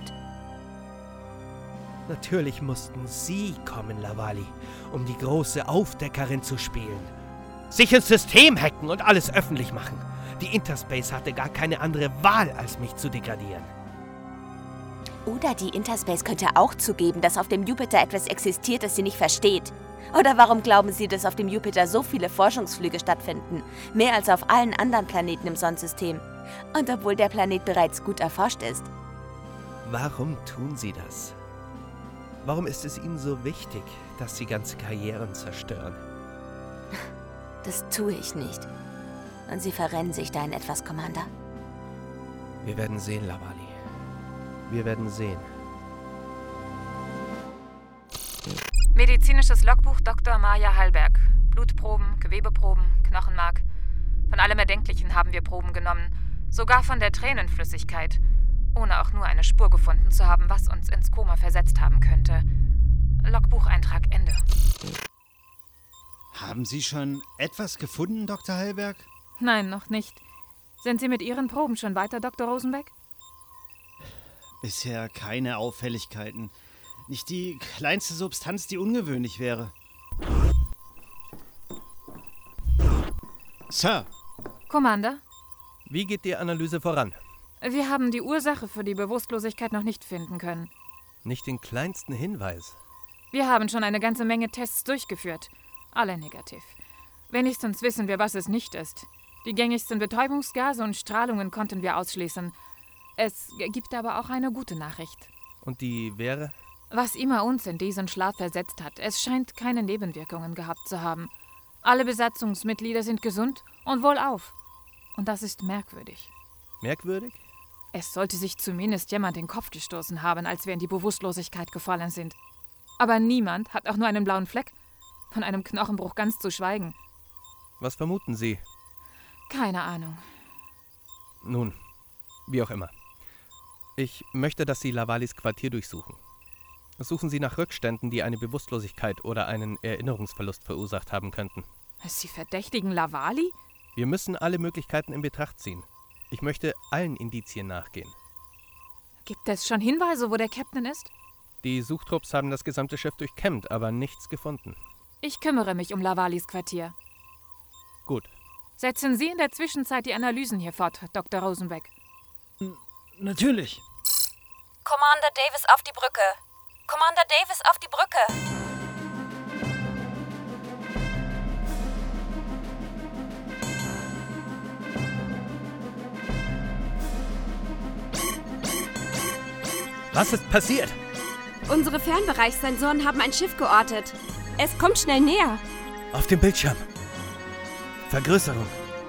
Speaker 9: Natürlich mussten Sie kommen, Lavali, um die große Aufdeckerin zu spielen. Sich ins System hacken und alles öffentlich machen. Die Interspace hatte gar keine andere Wahl, als mich zu degradieren.
Speaker 4: Oder die Interspace könnte auch zugeben, dass auf dem Jupiter etwas existiert, das sie nicht versteht. Oder warum glauben Sie, dass auf dem Jupiter so viele Forschungsflüge stattfinden? Mehr als auf allen anderen Planeten im Sonnensystem. Und obwohl der Planet bereits gut erforscht ist.
Speaker 9: Warum tun Sie das? Warum ist es Ihnen so wichtig, dass Sie ganze Karrieren zerstören?
Speaker 4: Das tue ich nicht. Und Sie verrennen sich da in etwas, Commander.
Speaker 9: Wir werden sehen, Lavali. Wir werden sehen.
Speaker 8: Medizinisches Logbuch Doktor Maya Hallberg. Blutproben, Gewebeproben, Knochenmark. Von allem Erdenklichen haben wir Proben genommen. Sogar von der Tränenflüssigkeit. ohne auch nur eine Spur gefunden zu haben, was uns ins Koma versetzt haben könnte. Logbucheintrag Ende.
Speaker 12: Haben Sie schon etwas gefunden, Doktor Hellberg?
Speaker 8: Nein, noch nicht. Sind Sie mit Ihren Proben schon weiter, Doktor Rosenbeck?
Speaker 12: Bisher keine Auffälligkeiten. Nicht die kleinste Substanz, die ungewöhnlich wäre. Sir.
Speaker 8: Commander?
Speaker 9: Wie geht die Analyse voran?
Speaker 8: Wir haben die Ursache für die Bewusstlosigkeit noch nicht finden können.
Speaker 9: Nicht den kleinsten Hinweis.
Speaker 8: Wir haben schon eine ganze Menge Tests durchgeführt. Alle negativ. Wenigstens wissen wir, was es nicht ist. Die gängigsten Betäubungsgase und Strahlungen konnten wir ausschließen. Es gibt aber auch eine gute Nachricht.
Speaker 9: Und die wäre?
Speaker 8: Was immer uns in diesen Schlaf versetzt hat, es scheint keine Nebenwirkungen gehabt zu haben. Alle Besatzungsmitglieder sind gesund und wohlauf. Und das ist merkwürdig.
Speaker 9: Merkwürdig?
Speaker 8: Es sollte sich zumindest jemand den Kopf gestoßen haben, als wir in die Bewusstlosigkeit gefallen sind. Aber niemand hat auch nur einen blauen Fleck, von einem Knochenbruch ganz zu schweigen.
Speaker 9: Was vermuten Sie?
Speaker 8: Keine Ahnung.
Speaker 9: Nun, wie auch immer. Ich möchte, dass Sie Lavalis Quartier durchsuchen. Suchen Sie nach Rückständen, die eine Bewusstlosigkeit oder einen Erinnerungsverlust verursacht haben könnten.
Speaker 8: Sie verdächtigen Lavali?
Speaker 9: Wir müssen alle Möglichkeiten in Betracht ziehen. Ich möchte allen Indizien nachgehen.
Speaker 8: Gibt es schon Hinweise, wo der Captain ist?
Speaker 9: Die Suchtrupps haben das gesamte Schiff durchkämmt, aber nichts gefunden.
Speaker 8: Ich kümmere mich um Lavalis Quartier.
Speaker 9: Gut.
Speaker 8: Setzen Sie in der Zwischenzeit die Analysen hier fort, Doktor Rosenbeck.
Speaker 12: N- natürlich.
Speaker 7: Commander Davis auf die Brücke. Commander Davis auf die Brücke.
Speaker 9: Was ist passiert?
Speaker 4: Unsere Fernbereichssensoren haben ein Schiff geortet. Es kommt schnell näher.
Speaker 9: Auf dem Bildschirm. Vergrößerung.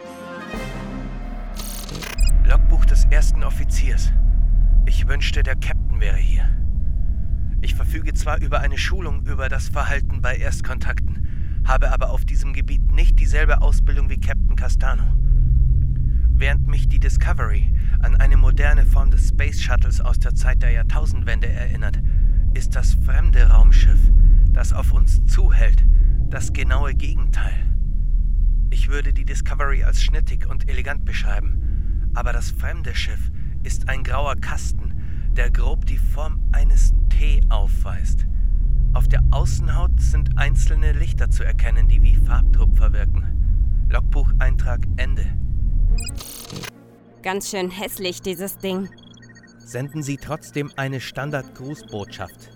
Speaker 9: Logbuch des ersten Offiziers. Ich wünschte, der Captain wäre hier. Ich verfüge zwar über eine Schulung über das Verhalten bei Erstkontakten, habe aber auf diesem Gebiet nicht dieselbe Ausbildung wie Captain Castano. Während mich die Discovery an eine moderne Form des Space Shuttles aus der Zeit der Jahrtausendwende erinnert, ist das fremde Raumschiff, das auf uns zuhält, das genaue Gegenteil. Ich würde die Discovery als schnittig und elegant beschreiben, aber das fremde Schiff ist ein grauer Kasten, der grob die Form eines T aufweist. Auf der Außenhaut sind einzelne Lichter zu erkennen, die wie Farbtupfer wirken. Logbucheintrag Ende.
Speaker 7: Ganz schön hässlich, dieses Ding.
Speaker 9: Senden Sie trotzdem eine Standard-Grußbotschaft.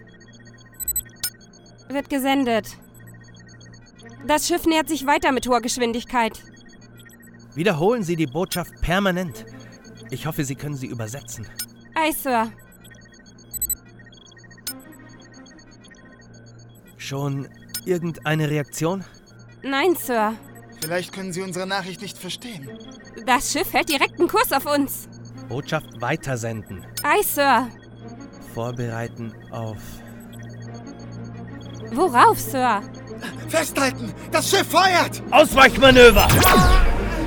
Speaker 7: Wird gesendet. Das Schiff nähert sich weiter mit hoher Geschwindigkeit.
Speaker 9: Wiederholen Sie die Botschaft permanent. Ich hoffe, Sie können sie übersetzen.
Speaker 7: Ei, Sir.
Speaker 9: Schon irgendeine Reaktion?
Speaker 7: Nein, Sir.
Speaker 11: Vielleicht können Sie unsere Nachricht nicht verstehen.
Speaker 7: Das Schiff hält direkten Kurs auf uns.
Speaker 9: Botschaft weitersenden.
Speaker 7: Ei, Sir.
Speaker 9: Vorbereiten auf...
Speaker 7: Worauf, Sir?
Speaker 11: Festhalten! Das Schiff feuert!
Speaker 9: Ausweichmanöver!
Speaker 11: Ah!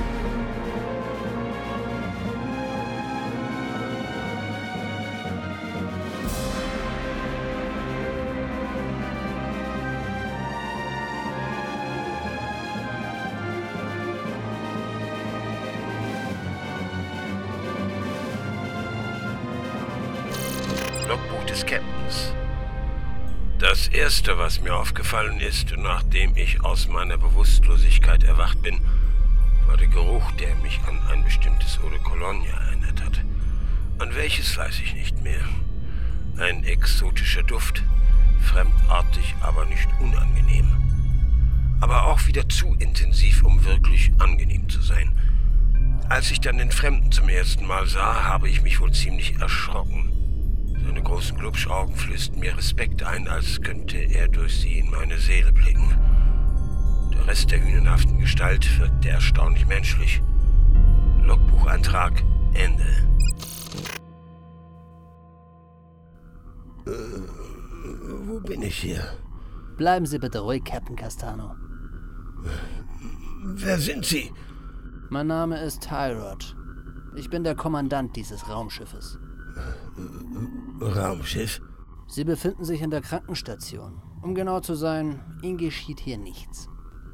Speaker 1: Logbuch des Captains. Das Erste, was mir aufgefallen ist, nachdem ich aus meiner Bewusstlosigkeit erwacht bin, war der Geruch, der mich an ein bestimmtes Eau de Cologne erinnert hat. An welches weiß ich nicht mehr. Ein exotischer Duft, fremdartig, aber nicht unangenehm. Aber auch wieder zu intensiv, um wirklich angenehm zu sein. Als ich dann den Fremden zum ersten Mal sah, habe ich mich wohl ziemlich erschrocken. Seine großen Glubschaugen flößten mir Respekt ein, als könnte er durch sie in meine Seele blicken. Der Rest der hünenhaften Gestalt wirkte erstaunlich menschlich. Logbucheintrag Ende. Äh, wo bin ich hier?
Speaker 10: Bleiben Sie bitte ruhig, Captain Castano.
Speaker 1: Wer sind Sie?
Speaker 10: Mein Name ist Tyrod. Ich bin der Kommandant dieses Raumschiffes.
Speaker 1: Raumschiff?
Speaker 10: Sie befinden sich in der Krankenstation. Um genau zu sein, Ihnen geschieht hier nichts.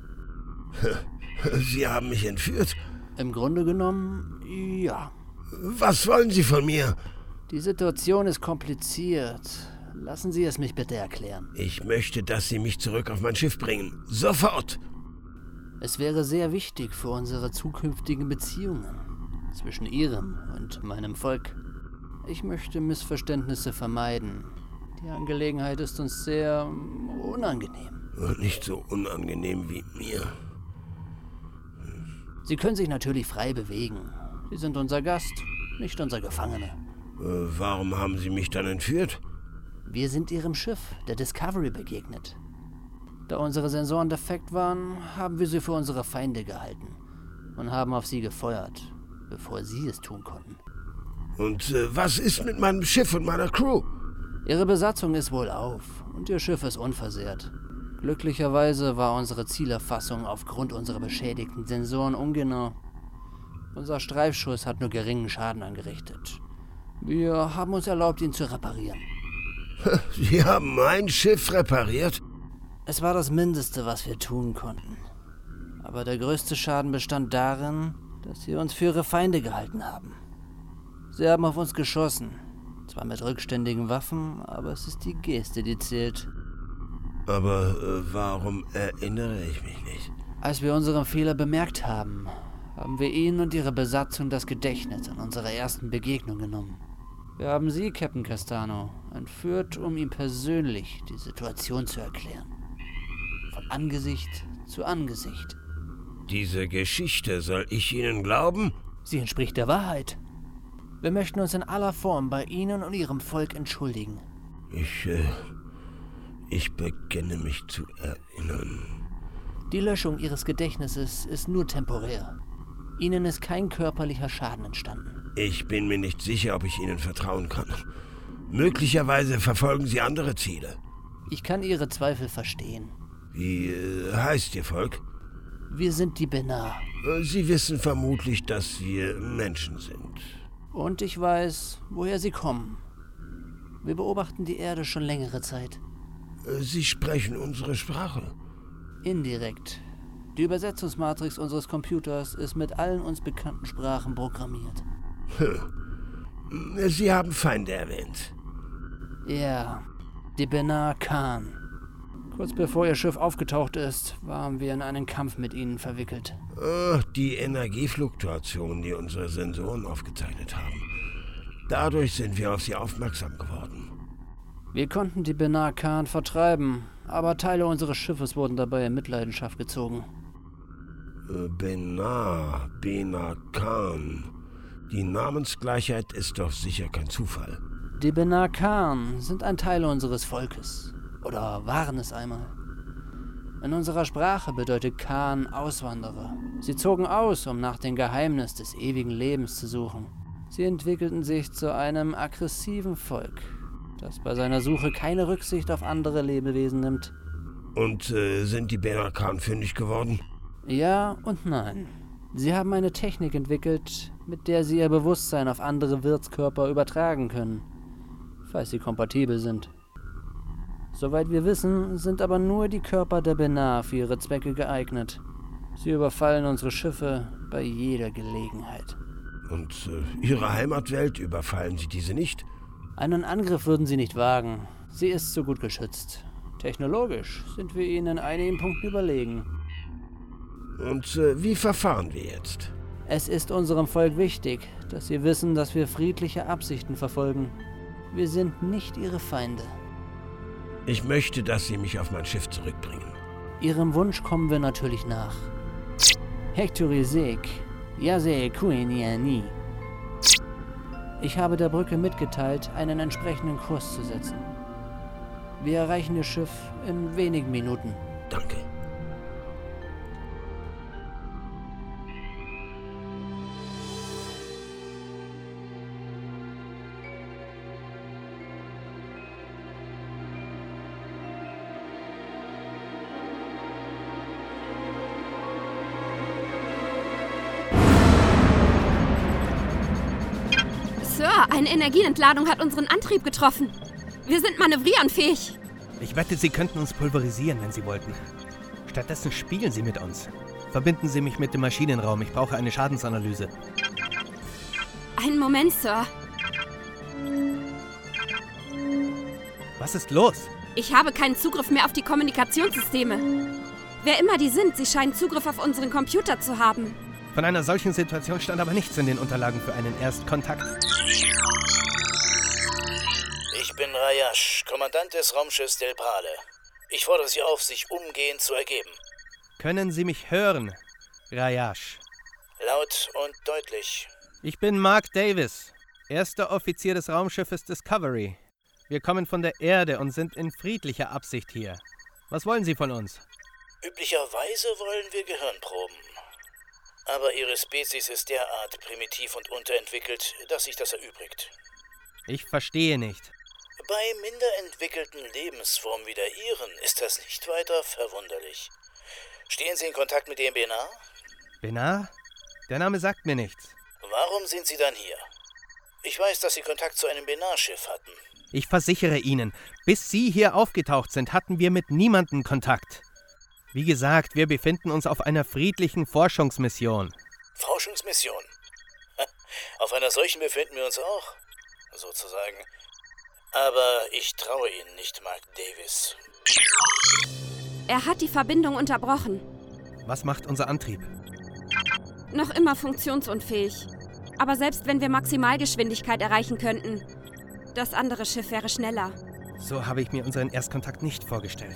Speaker 1: Sie haben mich entführt?
Speaker 10: Im Grunde genommen, ja.
Speaker 1: Was wollen Sie von mir?
Speaker 10: Die Situation ist kompliziert. Lassen Sie es mich bitte erklären.
Speaker 1: Ich möchte, dass Sie mich zurück auf mein Schiff bringen. Sofort!
Speaker 10: Es wäre sehr wichtig für unsere zukünftigen Beziehungen zwischen Ihrem und meinem Volk. Ich möchte Missverständnisse vermeiden. Die Angelegenheit ist uns sehr unangenehm.
Speaker 1: Nicht so unangenehm wie mir.
Speaker 10: Sie können sich natürlich frei bewegen. Sie sind unser Gast, nicht unser Gefangener.
Speaker 1: Äh, warum haben Sie mich dann entführt?
Speaker 10: Wir sind Ihrem Schiff, der Discovery, begegnet. Da unsere Sensoren defekt waren, haben wir sie für unsere Feinde gehalten und haben auf sie gefeuert, bevor sie es tun konnten.
Speaker 1: Und äh, was ist mit meinem Schiff und meiner Crew?
Speaker 10: Ihre Besatzung ist wohlauf und Ihr Schiff ist unversehrt. Glücklicherweise war unsere Zielerfassung aufgrund unserer beschädigten Sensoren ungenau. Unser Streifschuss hat nur geringen Schaden angerichtet. Wir haben uns erlaubt, ihn zu reparieren.
Speaker 1: Sie haben mein Schiff repariert?
Speaker 10: Es war das Mindeste, was wir tun konnten. Aber der größte Schaden bestand darin, dass Sie uns für Ihre Feinde gehalten haben. Sie haben auf uns geschossen. Zwar mit rückständigen Waffen, aber es ist die Geste, die zählt.
Speaker 1: Aber äh, warum erinnere ich mich nicht?
Speaker 10: Als wir unseren Fehler bemerkt haben, haben wir Ihnen und Ihre Besatzung das Gedächtnis an unserer ersten Begegnung genommen. Wir haben Sie, Captain Castano, entführt, um ihm persönlich die Situation zu erklären. Von Angesicht zu Angesicht.
Speaker 1: Diese Geschichte, soll ich Ihnen glauben?
Speaker 10: Sie entspricht der Wahrheit. Wir möchten uns in aller Form bei Ihnen und Ihrem Volk entschuldigen.
Speaker 1: Ich, äh, ich beginne mich zu erinnern.
Speaker 10: Die Löschung Ihres Gedächtnisses ist nur temporär. Ihnen ist kein körperlicher Schaden entstanden.
Speaker 1: Ich bin mir nicht sicher, ob ich Ihnen vertrauen kann. Möglicherweise verfolgen Sie andere Ziele.
Speaker 10: Ich kann Ihre Zweifel verstehen.
Speaker 1: Wie äh, heißt Ihr Volk?
Speaker 10: Wir sind die Benar.
Speaker 1: Sie wissen vermutlich, dass wir Menschen sind.
Speaker 10: Und ich weiß, woher Sie kommen. Wir beobachten die Erde schon längere Zeit.
Speaker 1: Sie sprechen unsere Sprache?
Speaker 10: Indirekt. Die Übersetzungsmatrix unseres Computers ist mit allen uns bekannten Sprachen programmiert.
Speaker 1: Sie haben Feinde erwähnt.
Speaker 10: Ja, die Benar Khan. Kurz bevor Ihr Schiff aufgetaucht ist, waren wir in einen Kampf mit ihnen verwickelt.
Speaker 1: Oh, die Energiefluktuation, die unsere Sensoren aufgezeichnet haben. Dadurch sind wir auf sie aufmerksam geworden.
Speaker 10: Wir konnten die Benar Khan vertreiben, aber Teile unseres Schiffes wurden dabei in Mitleidenschaft gezogen.
Speaker 1: Benar, Benar Khan. Die Namensgleichheit ist doch sicher kein Zufall.
Speaker 10: Die Benar Khan sind ein Teil unseres Volkes. Oder waren es einmal. In unserer Sprache bedeutet Khan Auswanderer. Sie zogen aus, um nach dem Geheimnis des ewigen Lebens zu suchen. Sie entwickelten sich zu einem aggressiven Volk, das bei seiner Suche keine Rücksicht auf andere Lebewesen nimmt.
Speaker 1: Und äh, sind die Benar Khan fündig geworden?
Speaker 10: Ja und nein. Sie haben eine Technik entwickelt, mit der sie ihr Bewusstsein auf andere Wirtskörper übertragen können, falls sie kompatibel sind. Soweit wir wissen, sind aber nur die Körper der Benar für ihre Zwecke geeignet. Sie überfallen unsere Schiffe bei jeder Gelegenheit.
Speaker 1: Und äh, Ihre Heimatwelt, überfallen Sie diese nicht?
Speaker 10: Einen Angriff würden sie nicht wagen. Sie ist so gut geschützt. Technologisch sind wir ihnen in einigen Punkten überlegen.
Speaker 1: Und äh, wie verfahren wir jetzt?
Speaker 10: Es ist unserem Volk wichtig, dass sie wissen, dass wir friedliche Absichten verfolgen. Wir sind nicht ihre Feinde.
Speaker 1: Ich möchte, dass Sie mich auf mein Schiff zurückbringen.
Speaker 10: Ihrem Wunsch kommen wir natürlich nach. Hektorisek, Yase Kueniani. Ich habe der Brücke mitgeteilt, einen entsprechenden Kurs zu setzen. Wir erreichen Ihr Schiff in wenigen Minuten.
Speaker 1: Danke.
Speaker 4: Sir,
Speaker 7: eine Energieentladung hat unseren Antrieb getroffen. Wir sind manövrierenfähig.
Speaker 9: Ich wette, Sie könnten uns pulverisieren, wenn Sie wollten. Stattdessen spielen Sie mit uns. Verbinden Sie mich mit dem Maschinenraum. Ich brauche eine Schadensanalyse.
Speaker 7: Einen Moment, Sir.
Speaker 9: Was ist los?
Speaker 7: Ich habe keinen Zugriff mehr auf die Kommunikationssysteme. Wer immer die sind, sie scheinen Zugriff auf unseren Computer zu haben.
Speaker 9: Von einer solchen Situation stand aber nichts in den Unterlagen für einen Erstkontakt.
Speaker 13: Ich bin Rayash, Kommandant des Raumschiffs Del Pale. Ich fordere Sie auf, sich umgehend zu ergeben.
Speaker 9: Können Sie mich hören, Rayash?
Speaker 13: Laut und deutlich.
Speaker 9: Ich bin Mark Davis, erster Offizier des Raumschiffes Discovery. Wir kommen von der Erde und sind in friedlicher Absicht hier. Was wollen Sie von uns?
Speaker 13: Üblicherweise wollen wir Gehirnproben. Aber Ihre Spezies ist derart primitiv und unterentwickelt, dass sich das erübrigt.
Speaker 9: Ich verstehe nicht.
Speaker 13: Bei minder entwickelten Lebensformen wie der Ihren ist das nicht weiter verwunderlich. Stehen Sie in Kontakt mit dem Benar?
Speaker 9: Benar? Der Name sagt mir nichts.
Speaker 13: Warum sind Sie dann hier? Ich weiß, dass Sie Kontakt zu einem Benar-Schiff hatten.
Speaker 9: Ich versichere Ihnen, bis Sie hier aufgetaucht sind, hatten wir mit niemandem Kontakt. Wie gesagt, wir befinden uns auf einer friedlichen Forschungsmission.
Speaker 13: Forschungsmission? Auf einer solchen befinden wir uns auch, sozusagen. Aber ich traue Ihnen nicht, Mark Davis.
Speaker 7: Er hat die Verbindung unterbrochen.
Speaker 9: Was macht unser Antrieb?
Speaker 7: Noch immer funktionsunfähig. Aber selbst wenn wir Maximalgeschwindigkeit erreichen könnten, das andere Schiff wäre schneller.
Speaker 9: So habe ich mir unseren Erstkontakt nicht vorgestellt.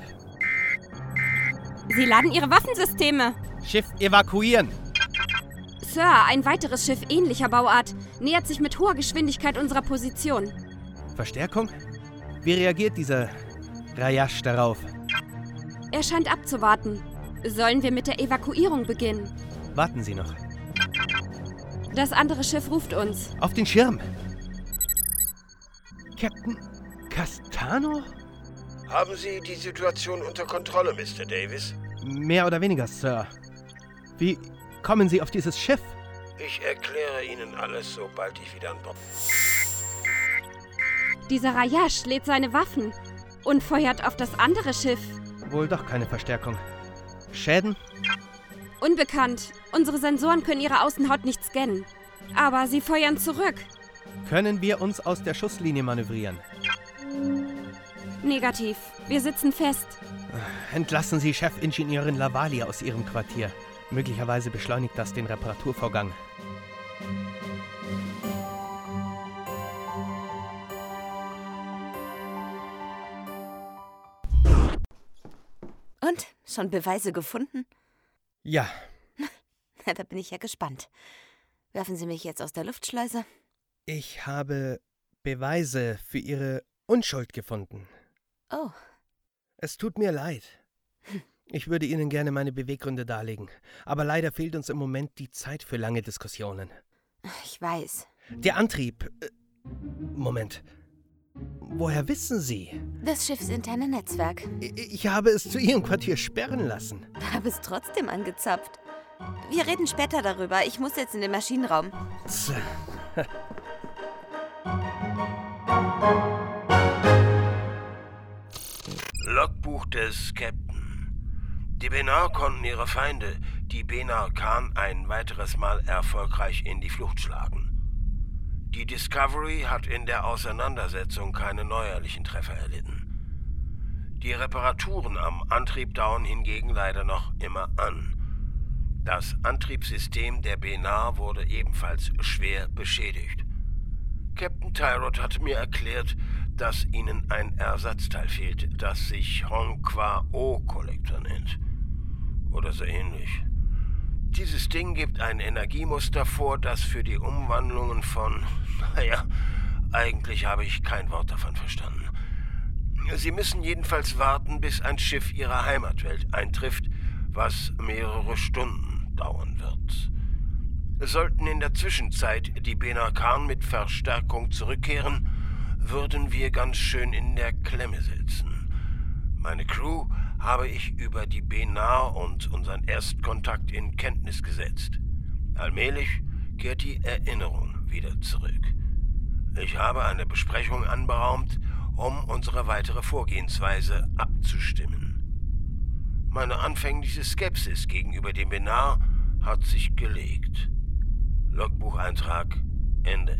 Speaker 7: Sie laden Ihre Waffensysteme.
Speaker 9: Schiff evakuieren.
Speaker 7: Sir, ein weiteres Schiff ähnlicher Bauart nähert sich mit hoher Geschwindigkeit unserer Position.
Speaker 9: Verstärkung? Wie reagiert dieser Rayash darauf?
Speaker 7: Er scheint abzuwarten. Sollen wir mit der Evakuierung beginnen?
Speaker 9: Warten Sie noch.
Speaker 7: Das andere Schiff ruft uns.
Speaker 9: Auf den Schirm. Captain Castano?
Speaker 5: Haben Sie die Situation unter Kontrolle, Mister Davis?
Speaker 9: Mehr oder weniger, Sir. Wie kommen Sie auf dieses Schiff?
Speaker 5: Ich erkläre Ihnen alles, sobald ich wieder an Bord bin.
Speaker 7: Dieser Rayash lädt seine Waffen und feuert auf das andere Schiff.
Speaker 9: Wohl doch keine Verstärkung. Schäden?
Speaker 7: Unbekannt. Unsere Sensoren können ihre Außenhaut nicht scannen. Aber sie feuern zurück.
Speaker 9: Können wir uns aus der Schusslinie manövrieren?
Speaker 7: Negativ. Wir sitzen fest.
Speaker 9: Entlassen Sie Chefingenieurin Lavali aus ihrem Quartier. Möglicherweise beschleunigt das den Reparaturvorgang.
Speaker 4: Und? Schon Beweise gefunden?
Speaker 9: Ja.
Speaker 4: Na, da bin ich ja gespannt. Werfen Sie mich jetzt aus der Luftschleuse?
Speaker 9: Ich habe Beweise für Ihre Unschuld gefunden.
Speaker 4: Oh.
Speaker 9: Es tut mir leid. Ich würde Ihnen gerne meine Beweggründe darlegen. Aber leider fehlt uns im Moment die Zeit für lange Diskussionen.
Speaker 4: Ich weiß.
Speaker 9: Der Antrieb... Äh, Moment. Woher wissen Sie?
Speaker 4: Das schiffsinterne Netzwerk.
Speaker 9: Ich habe es zu Ihrem Quartier sperren lassen.
Speaker 4: Habe es trotzdem angezapft. Wir reden später darüber. Ich muss jetzt in den Maschinenraum.
Speaker 5: Logbuch des Captain. Die Benar konnten ihre Feinde, die Benar Khan, ein weiteres Mal erfolgreich in die Flucht schlagen. Die Discovery hat in der Auseinandersetzung keine neuerlichen Treffer erlitten. Die Reparaturen am Antrieb dauern hingegen leider noch immer an. Das Antriebssystem der Benar wurde ebenfalls schwer beschädigt. Captain Tyrod hat mir erklärt, dass ihnen ein Ersatzteil fehlt, das sich Honqua O-Kollektor nennt. Oder so ähnlich. Dieses Ding gibt ein Energiemuster vor, das für die Umwandlungen von... Naja, eigentlich habe ich kein Wort davon verstanden. Sie müssen jedenfalls warten, bis ein Schiff ihrer Heimatwelt eintrifft, was mehrere Stunden dauern wird. Sollten in der Zwischenzeit die Benar Khan mit Verstärkung zurückkehren, würden wir ganz schön in der Klemme sitzen. Meine Crew habe ich über die Benar und unseren Erstkontakt in Kenntnis gesetzt. Allmählich kehrt die Erinnerung wieder zurück. Ich habe eine Besprechung anberaumt, um unsere weitere Vorgehensweise abzustimmen. Meine anfängliche Skepsis gegenüber dem Benar hat sich gelegt. Logbucheintrag Ende.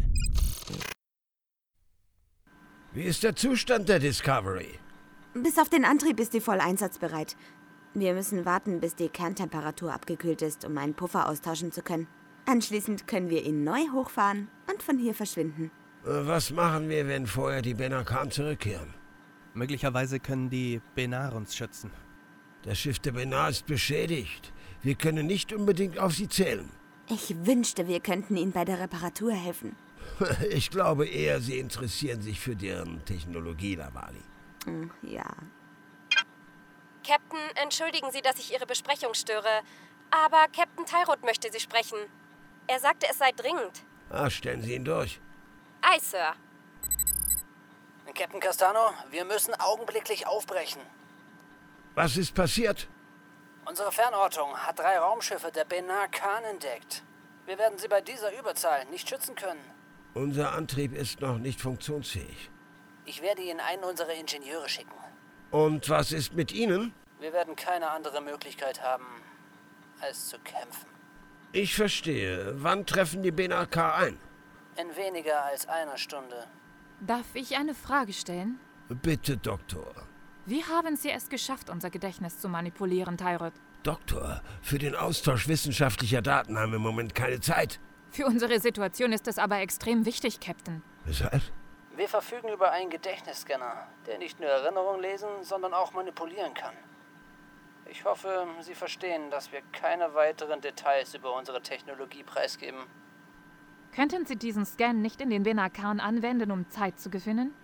Speaker 5: Wie ist der Zustand der Discovery?
Speaker 4: Bis auf den Antrieb ist sie voll einsatzbereit. Wir müssen warten, bis die Kerntemperatur abgekühlt ist, um einen Puffer austauschen zu können. Anschließend können wir ihn neu hochfahren und von hier verschwinden.
Speaker 5: Was machen wir, wenn vorher die Benar Khan zurückkehren?
Speaker 9: Möglicherweise können die Benar uns schützen.
Speaker 5: Das Schiff der Benar ist beschädigt. Wir können nicht unbedingt auf sie zählen.
Speaker 4: Ich wünschte, wir könnten ihnen bei der Reparatur helfen.
Speaker 5: Ich glaube eher, sie interessieren sich für deren Technologie, Lavali.
Speaker 4: Ja.
Speaker 7: Captain, entschuldigen Sie, dass ich Ihre Besprechung störe, aber Captain Tyrod möchte Sie sprechen. Er sagte, es sei dringend.
Speaker 5: Ah, stellen Sie ihn durch.
Speaker 7: Aye, Sir.
Speaker 10: Captain Castano, wir müssen augenblicklich aufbrechen.
Speaker 5: Was ist passiert?
Speaker 10: Unsere Fernortung hat drei Raumschiffe der Benar Khan entdeckt. Wir werden sie bei dieser Überzahl nicht schützen können.
Speaker 5: Unser Antrieb ist noch nicht funktionsfähig.
Speaker 10: Ich werde Ihnen einen unserer Ingenieure schicken.
Speaker 5: Und was ist mit Ihnen?
Speaker 10: Wir werden keine andere Möglichkeit haben, als zu kämpfen.
Speaker 5: Ich verstehe. Wann treffen die Benar Khan ein?
Speaker 10: In weniger als einer Stunde.
Speaker 8: Darf ich eine Frage stellen?
Speaker 5: Bitte, Doktor.
Speaker 8: Wie haben Sie es geschafft, unser Gedächtnis zu manipulieren, Tyrod?
Speaker 5: Doktor, für den Austausch wissenschaftlicher Daten haben wir im Moment keine Zeit.
Speaker 8: Für unsere Situation ist das aber extrem wichtig, Captain.
Speaker 5: Weshalb?
Speaker 10: Wir verfügen über einen Gedächtnisscanner, der nicht nur Erinnerungen lesen, sondern auch manipulieren kann. Ich hoffe, Sie verstehen, dass wir keine weiteren Details über unsere Technologie preisgeben.
Speaker 8: Könnten Sie diesen Scan nicht in den Benar Khan anwenden, um Zeit zu gewinnen?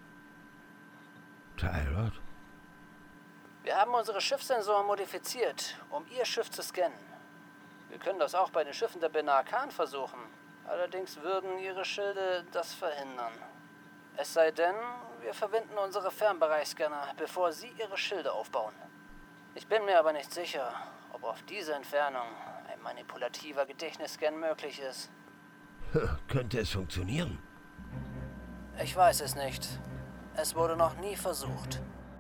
Speaker 5: Tyrod?
Speaker 10: Wir haben unsere Schiffssensoren modifiziert, um Ihr Schiff zu scannen. Wir können das auch bei den Schiffen der Benar Khan versuchen. Allerdings würden Ihre Schilde das verhindern. Es sei denn, wir verwenden unsere Fernbereichsscanner, bevor Sie Ihre Schilde aufbauen. Ich bin mir aber nicht sicher, ob auf diese Entfernung ein manipulativer Gedächtnisscan möglich ist.
Speaker 5: Könnte es funktionieren?
Speaker 10: Ich weiß es nicht. Es wurde noch nie versucht.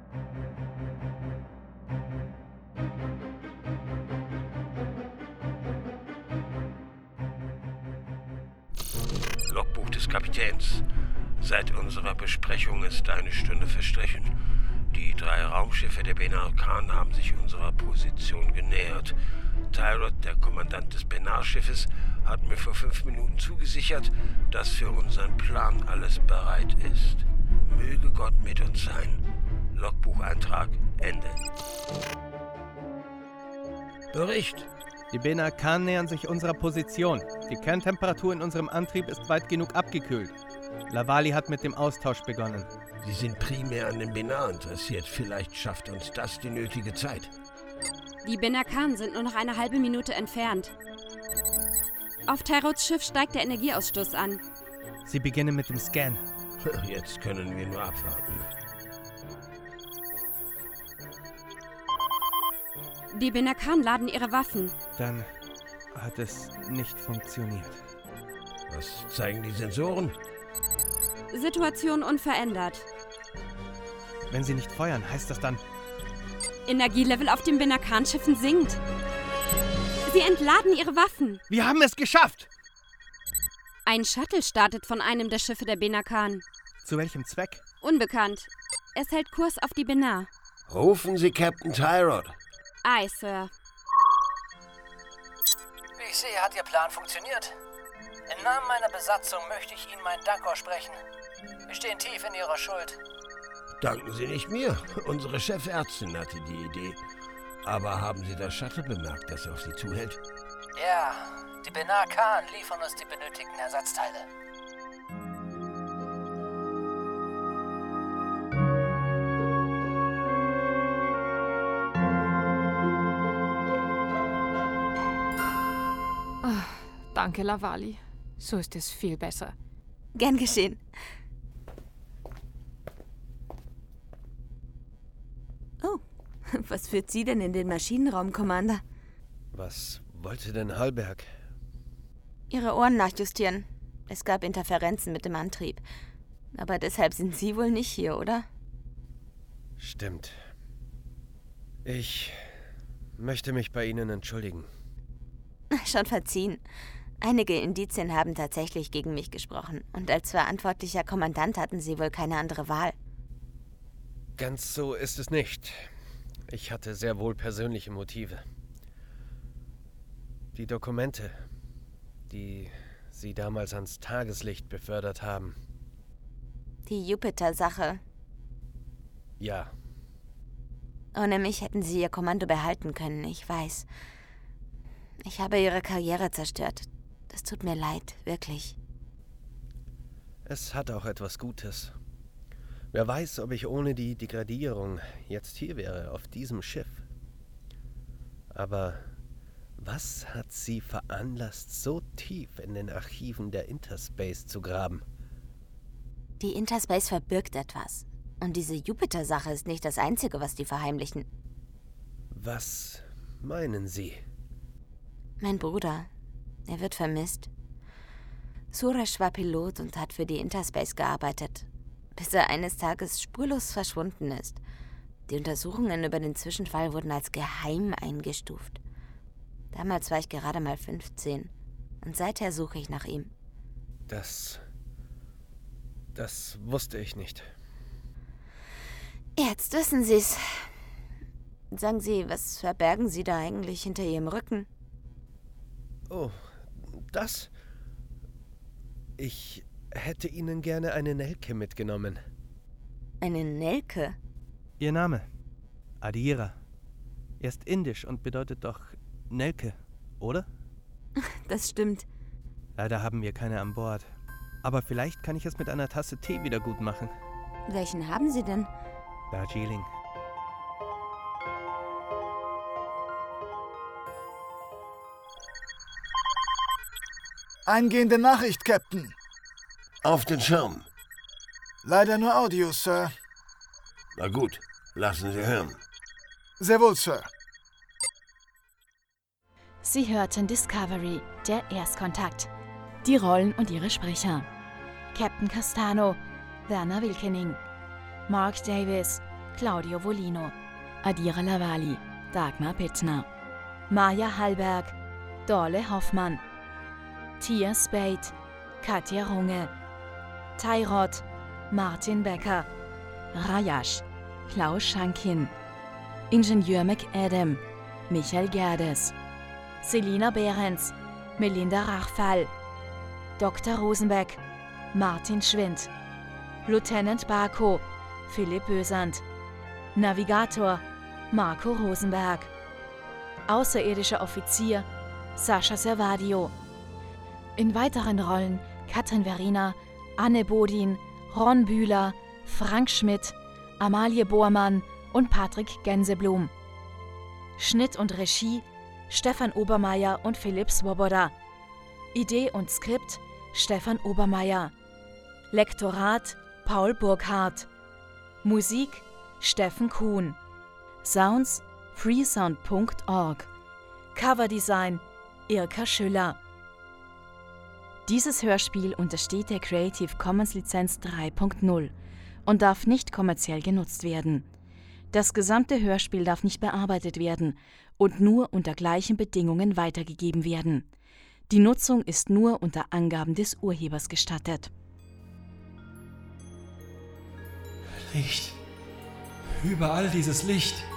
Speaker 5: Logbuch des Kapitäns. Seit unserer Besprechung ist eine Stunde verstrichen. Die drei Raumschiffe der Benar Khan haben sich unserer Position genähert. Tyrod, der Kommandant des Benar-Schiffes, hat mir vor fünf Minuten zugesichert, dass für unseren Plan alles bereit ist. Möge Gott mit uns sein. Logbucheintrag Ende. Bericht.
Speaker 9: Die Benar Khan nähern sich unserer Position. Die Kerntemperatur in unserem Antrieb ist weit genug abgekühlt. Lavali hat mit dem Austausch begonnen.
Speaker 5: Sie sind primär an dem Benar interessiert. Vielleicht schafft uns das die nötige Zeit.
Speaker 14: Die Benar Khan sind nur noch eine halbe Minute entfernt. Auf Tyrods Schiff steigt der Energieausstoß an.
Speaker 9: Sie beginnen mit dem Scan.
Speaker 5: Jetzt können wir nur abwarten.
Speaker 14: Die Benar Khan laden ihre Waffen.
Speaker 9: Dann hat es nicht funktioniert.
Speaker 5: Was zeigen die Sensoren?
Speaker 14: Situation unverändert.
Speaker 9: Wenn sie nicht feuern, heißt das dann...
Speaker 14: Energielevel auf den Benar Khan-Schiffen sinkt. Sie entladen ihre Waffen.
Speaker 9: Wir haben es geschafft!
Speaker 14: Ein Shuttle startet von einem der Schiffe der Benar Khan.
Speaker 9: Zu welchem Zweck?
Speaker 14: Unbekannt. Es hält Kurs auf die Benar.
Speaker 5: Rufen Sie Captain Tyrod.
Speaker 14: Aye, Sir.
Speaker 10: Wie ich sehe, hat Ihr Plan funktioniert. Im Namen meiner Besatzung möchte ich Ihnen meinen Dank aussprechen. Wir stehen tief in Ihrer Schuld.
Speaker 5: Danken Sie nicht mir. Unsere Chefärztin hatte die Idee. Aber haben Sie das Shuttle bemerkt, das auf Sie zuhält?
Speaker 10: Ja, die Benar Khan liefern uns die benötigten Ersatzteile.
Speaker 8: Oh, danke, Lavali. So ist es viel besser.
Speaker 4: Gern geschehen. Oh, was führt Sie denn in den Maschinenraum, Commander?
Speaker 9: Was wollte denn Hallberg?
Speaker 4: Ihre Ohren nachjustieren. Es gab Interferenzen mit dem Antrieb. Aber deshalb sind Sie wohl nicht hier, oder?
Speaker 9: Stimmt. Ich möchte mich bei Ihnen entschuldigen.
Speaker 4: Schon verziehen. Einige Indizien haben tatsächlich gegen mich gesprochen. Und als verantwortlicher Kommandant hatten Sie wohl keine andere Wahl.
Speaker 9: Ganz so ist es nicht. Ich hatte sehr wohl persönliche Motive. Die Dokumente, die Sie damals ans Tageslicht befördert haben.
Speaker 4: Die Jupiter-Sache.
Speaker 9: Ja.
Speaker 4: Ohne mich hätten Sie Ihr Kommando behalten können, ich weiß. Ich habe Ihre Karriere zerstört. Das tut mir leid, wirklich.
Speaker 9: Es hat auch etwas Gutes. Wer weiß, ob ich ohne die Degradierung jetzt hier wäre, auf diesem Schiff. Aber was hat Sie veranlasst, so tief in den Archiven der Interspace zu graben?
Speaker 4: Die Interspace verbirgt etwas. Und diese Jupiter-Sache ist nicht das Einzige, was die verheimlichen.
Speaker 9: Was meinen Sie?
Speaker 4: Mein Bruder, er wird vermisst. Suresh war Pilot und hat für die Interspace gearbeitet, bis er eines Tages spurlos verschwunden ist. Die Untersuchungen über den Zwischenfall wurden als geheim eingestuft. Damals war ich gerade mal fünfzehn und seither suche ich nach ihm.
Speaker 9: Das... das wusste ich nicht.
Speaker 4: Jetzt wissen Sie's. Sagen Sie, was verbergen Sie da eigentlich hinter Ihrem Rücken?
Speaker 9: Oh, das? Ich hätte Ihnen gerne eine Nelke mitgenommen.
Speaker 4: Eine Nelke?
Speaker 15: Ihr Name? Adira. Er ist indisch und bedeutet doch Nelke, oder?
Speaker 4: Das stimmt.
Speaker 15: Leider haben wir keine an Bord. Aber vielleicht kann ich es mit einer Tasse Tee wieder gut machen.
Speaker 4: Welchen haben Sie denn?
Speaker 15: Darjeeling.
Speaker 11: Eingehende Nachricht, Captain.
Speaker 5: Auf den Schirm.
Speaker 11: Leider nur Audio, Sir.
Speaker 5: Na gut, lassen Sie hören.
Speaker 11: Sehr wohl, Sir.
Speaker 16: Sie hörten Discovery, der Erstkontakt. Die Rollen und ihre Sprecher. Captain Castano, Werner Wilkening. Mark Davis, Claudio Volino. Adira Lavali, Dagmar Pittner. Maja Hallberg, Dorle Hoffmann. Tia Spade, Katja Runge. Tyrod, Martin Becker. Rajash, Klaus Schankin. Ingenieur McAdam, Michael Gerdes. Selina Behrens, Melinda Rachfall. Doktor Rosenbeck, Martin Schwind. Lieutenant Barco, Philipp Bösand. Navigator, Marco Rosenberg. Außerirdischer Offizier, Sascha Servadio. In weiteren Rollen Katrin Verrina, Anne Bodin, Ron Bühler, Frank Schmidt, Amalie Bormann und Patrick Gänseblum. Schnitt und Regie Stefan Obermeier und Philipp Swoboda. Idee und Skript Stefan Obermeier. Lektorat Paul Burkhardt. Musik Steffen Kuhn. Sounds freesound punkt org. Coverdesign Irka Schüller. Dieses Hörspiel untersteht der Creative Commons Lizenz drei Punkt null und darf nicht kommerziell genutzt werden. Das gesamte Hörspiel darf nicht bearbeitet werden und nur unter gleichen Bedingungen weitergegeben werden. Die Nutzung ist nur unter Angaben des Urhebers gestattet.
Speaker 17: Licht. Überall dieses Licht.